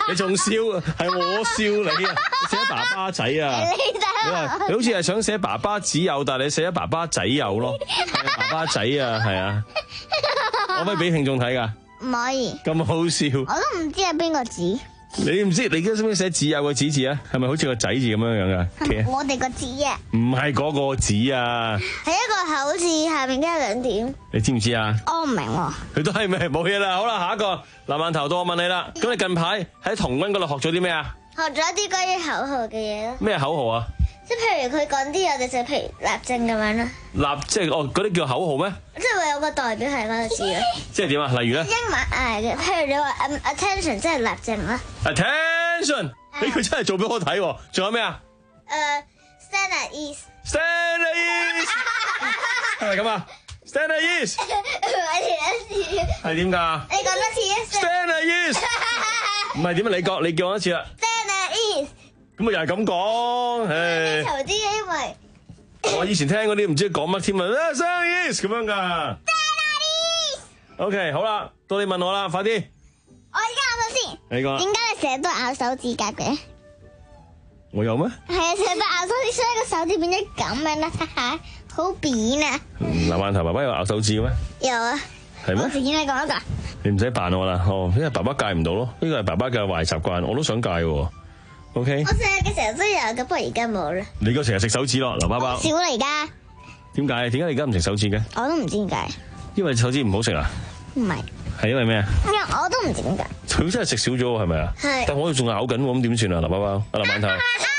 你仲笑啊？係我笑你啊！你寫爸爸仔啊！你話你好似係想寫爸爸只有，但係你寫咗爸爸仔有咯，係爸爸仔啊，係啊！可唔可以俾聽眾睇㗎？ 唔可以。 咁好笑。 我都唔知係邊個字。你唔知？你而家識唔識寫只有個子字啊？係咪好似個仔字咁樣樣㗎？ 係我哋個字啊。 唔係嗰個字啊。 係一個口字下面加兩點。 你知唔知啊？ 我唔明喎。 佢都係咩？冇嘢啦。好啦，下一個南饅頭到我問你啦。咁你近排喺童軍嗰度學咗啲咩啊？ 學咗啲關於口號嘅嘢咯。 咩口號啊？即係譬如佢講啲，我哋就譬如立正咁樣啦。 立即係哦，嗰啲叫口號咩？ 即係會有個代表係嗰個字咯。 即係點啊？例如咧？ 英文誒嘅，譬如你話 attention， 即係立正啦。 Attention， 你佢真係做俾我睇喎。仲有咩啊？ 誒 stand at ease。 Stand at ease， 係咪咁啊 ？Stand at ease。係點㗎？ 你講多次。 Stand at ease。唔係點啊？你講，你叫我一次啦。 Stand at ease。 咁啊，又係咁講，唉。 頭啲因為我以前聽嗰啲唔知講乜添啊 ，Stand at ease 咁樣㗎。 Stand at ease。 OK，好啦，到你問我啦，快啲。 我而家咬手先。 你講。點解你成日都咬手指甲嘅？ 我有咩？ 係啊，成日都咬手指，所以個手指變咗咁樣啦，哈哈，好扁啊！ 南饅頭爸爸有咬手指嘅咩？ 有啊。 係咩？ 我自己嚟講一個。 你唔使扮我啦，哦，因為爸爸戒唔到咯，呢個係爸爸嘅壞習慣，我都想戒喎。OK。 我成日嘅成日都有嘅，不過而家冇啦。 你個成日食手指咯，劉包包。 少啦而家。 點解？點解你而家唔食手指嘅？ 我都唔知點解。 因為手指唔好食啊？ 唔係。係因為咩啊？ 因為我都唔知點解。 佢真係食少咗喎，係咪啊？ 係。 但我哋仲咬緊喎，咁點算啊？劉包包，阿劉饅頭。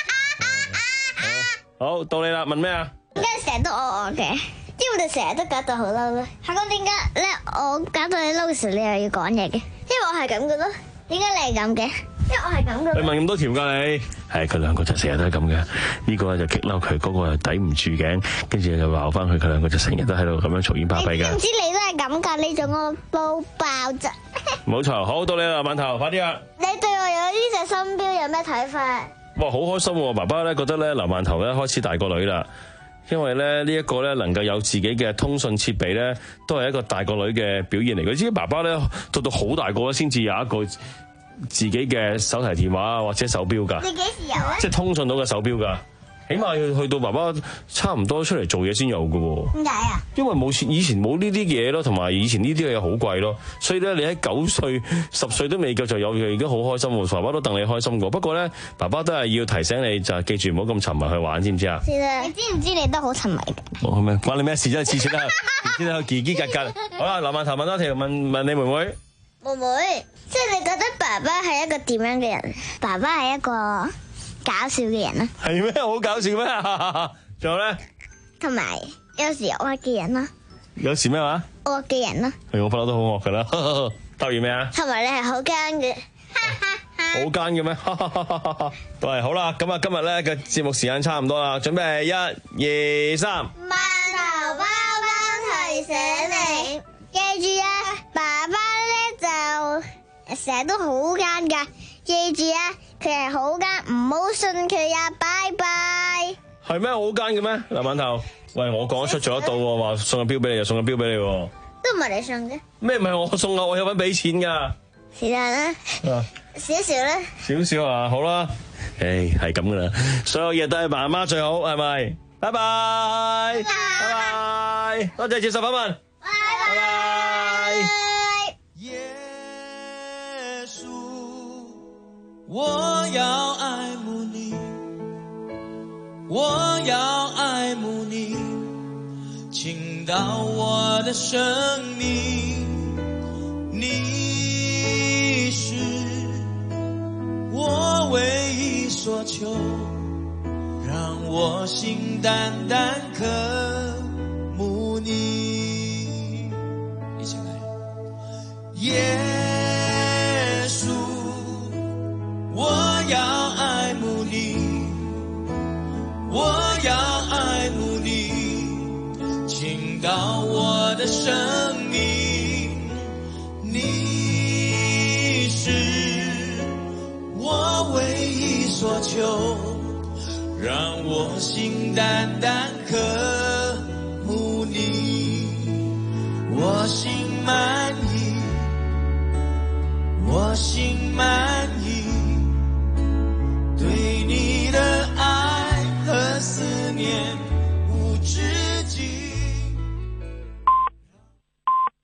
好，到你啦，問咩啊？ 點解成日都餓我嘅？因為我哋成日都搞到好嬲咧。下講點解咧？我搞到你嬲嘅時候，你又要講嘢嘅？因為我係咁嘅咯。點解你係咁嘅？因為我係咁嘅。 你問咁多條㗎你？係佢兩個就成日都係咁嘅。呢個就激嬲佢，嗰個又抵唔住頸，跟住又鬧翻佢。佢兩個就成日都喺度咁樣嘈煙巴閉㗎。 你知唔知你都係咁㗎？你仲我煲爆啫。冇錯，好，到你啦，饅頭，快啲啊！ 你對我有呢隻新錶有咩睇法？ 哇，好開心喎！爸爸咧覺得咧，劉饅頭咧開始大個女啦，因為咧呢一個咧能夠有自己嘅通訊設備咧，都係一個大個女嘅表現嚟嘅。知唔知爸爸咧到到好大個咧，先至有一個自己嘅手提電話或者手錶㗎。 你幾時有啊？ 即係通訊到嘅手錶㗎。起碼要去到爸爸差唔多出嚟做嘢先有㗎喎。 點解啊？ 因為冇錢，以前冇呢啲嘢咯，同埋以前呢啲嘢好貴咯，所以咧你喺九歲、十歲都未夠就有嘅，已經好開心喎。爸爸都戥你開心過。不過咧，爸爸都係要提醒你，就係記住唔好咁沉迷去玩，知唔知啊？ 知啦。你知唔知你都好沉迷㗎？ 哦，咩？關你咩事啫？次次都係，次次都係嘰嘰格格。好啦，劉饅頭問多條，問問你妹妹。 妹妹，即係你覺得爸爸係一個點樣嘅人？爸爸係一個搞笑嘅人啦， 係咩？好搞笑咩？仲有咧？ 同埋有時惡嘅人啦， 有時咩話？ 惡嘅人啦， 係我不嬲都好惡噶啦。答完咩啊？ 同埋你係好奸嘅， 好奸嘅咩？喂，好啦，咁啊，今日咧嘅節目時間差唔多啦，準備一、二、三。 饅頭包包提醒你，記住啊，爸爸咧就成日都好奸噶，記住啊。佢係好奸，唔好信佢呀！拜拜。 係咩？好奸嘅咩？劉饅頭，喂，我講得出做得到喎，話送個錶俾你就送個錶俾你喎。 都唔係你送嘅。咩唔係我送啊？我有份俾錢㗎。 是但啦。少少啦。少少啊，好啦。誒，係咁㗎啦，所有嘢都係爸媽最好，係咪？拜拜。拜拜。多謝接受訪問。拜拜。 我要愛慕你，我要愛慕你，傾倒我的生命，你是我唯一所求，讓我心單單渴慕你。一起來，耶穌。我要愛慕你，我要愛慕你，傾倒我的生命，你是我唯一所求，讓我心單單渴慕你，我心滿意，我心滿意。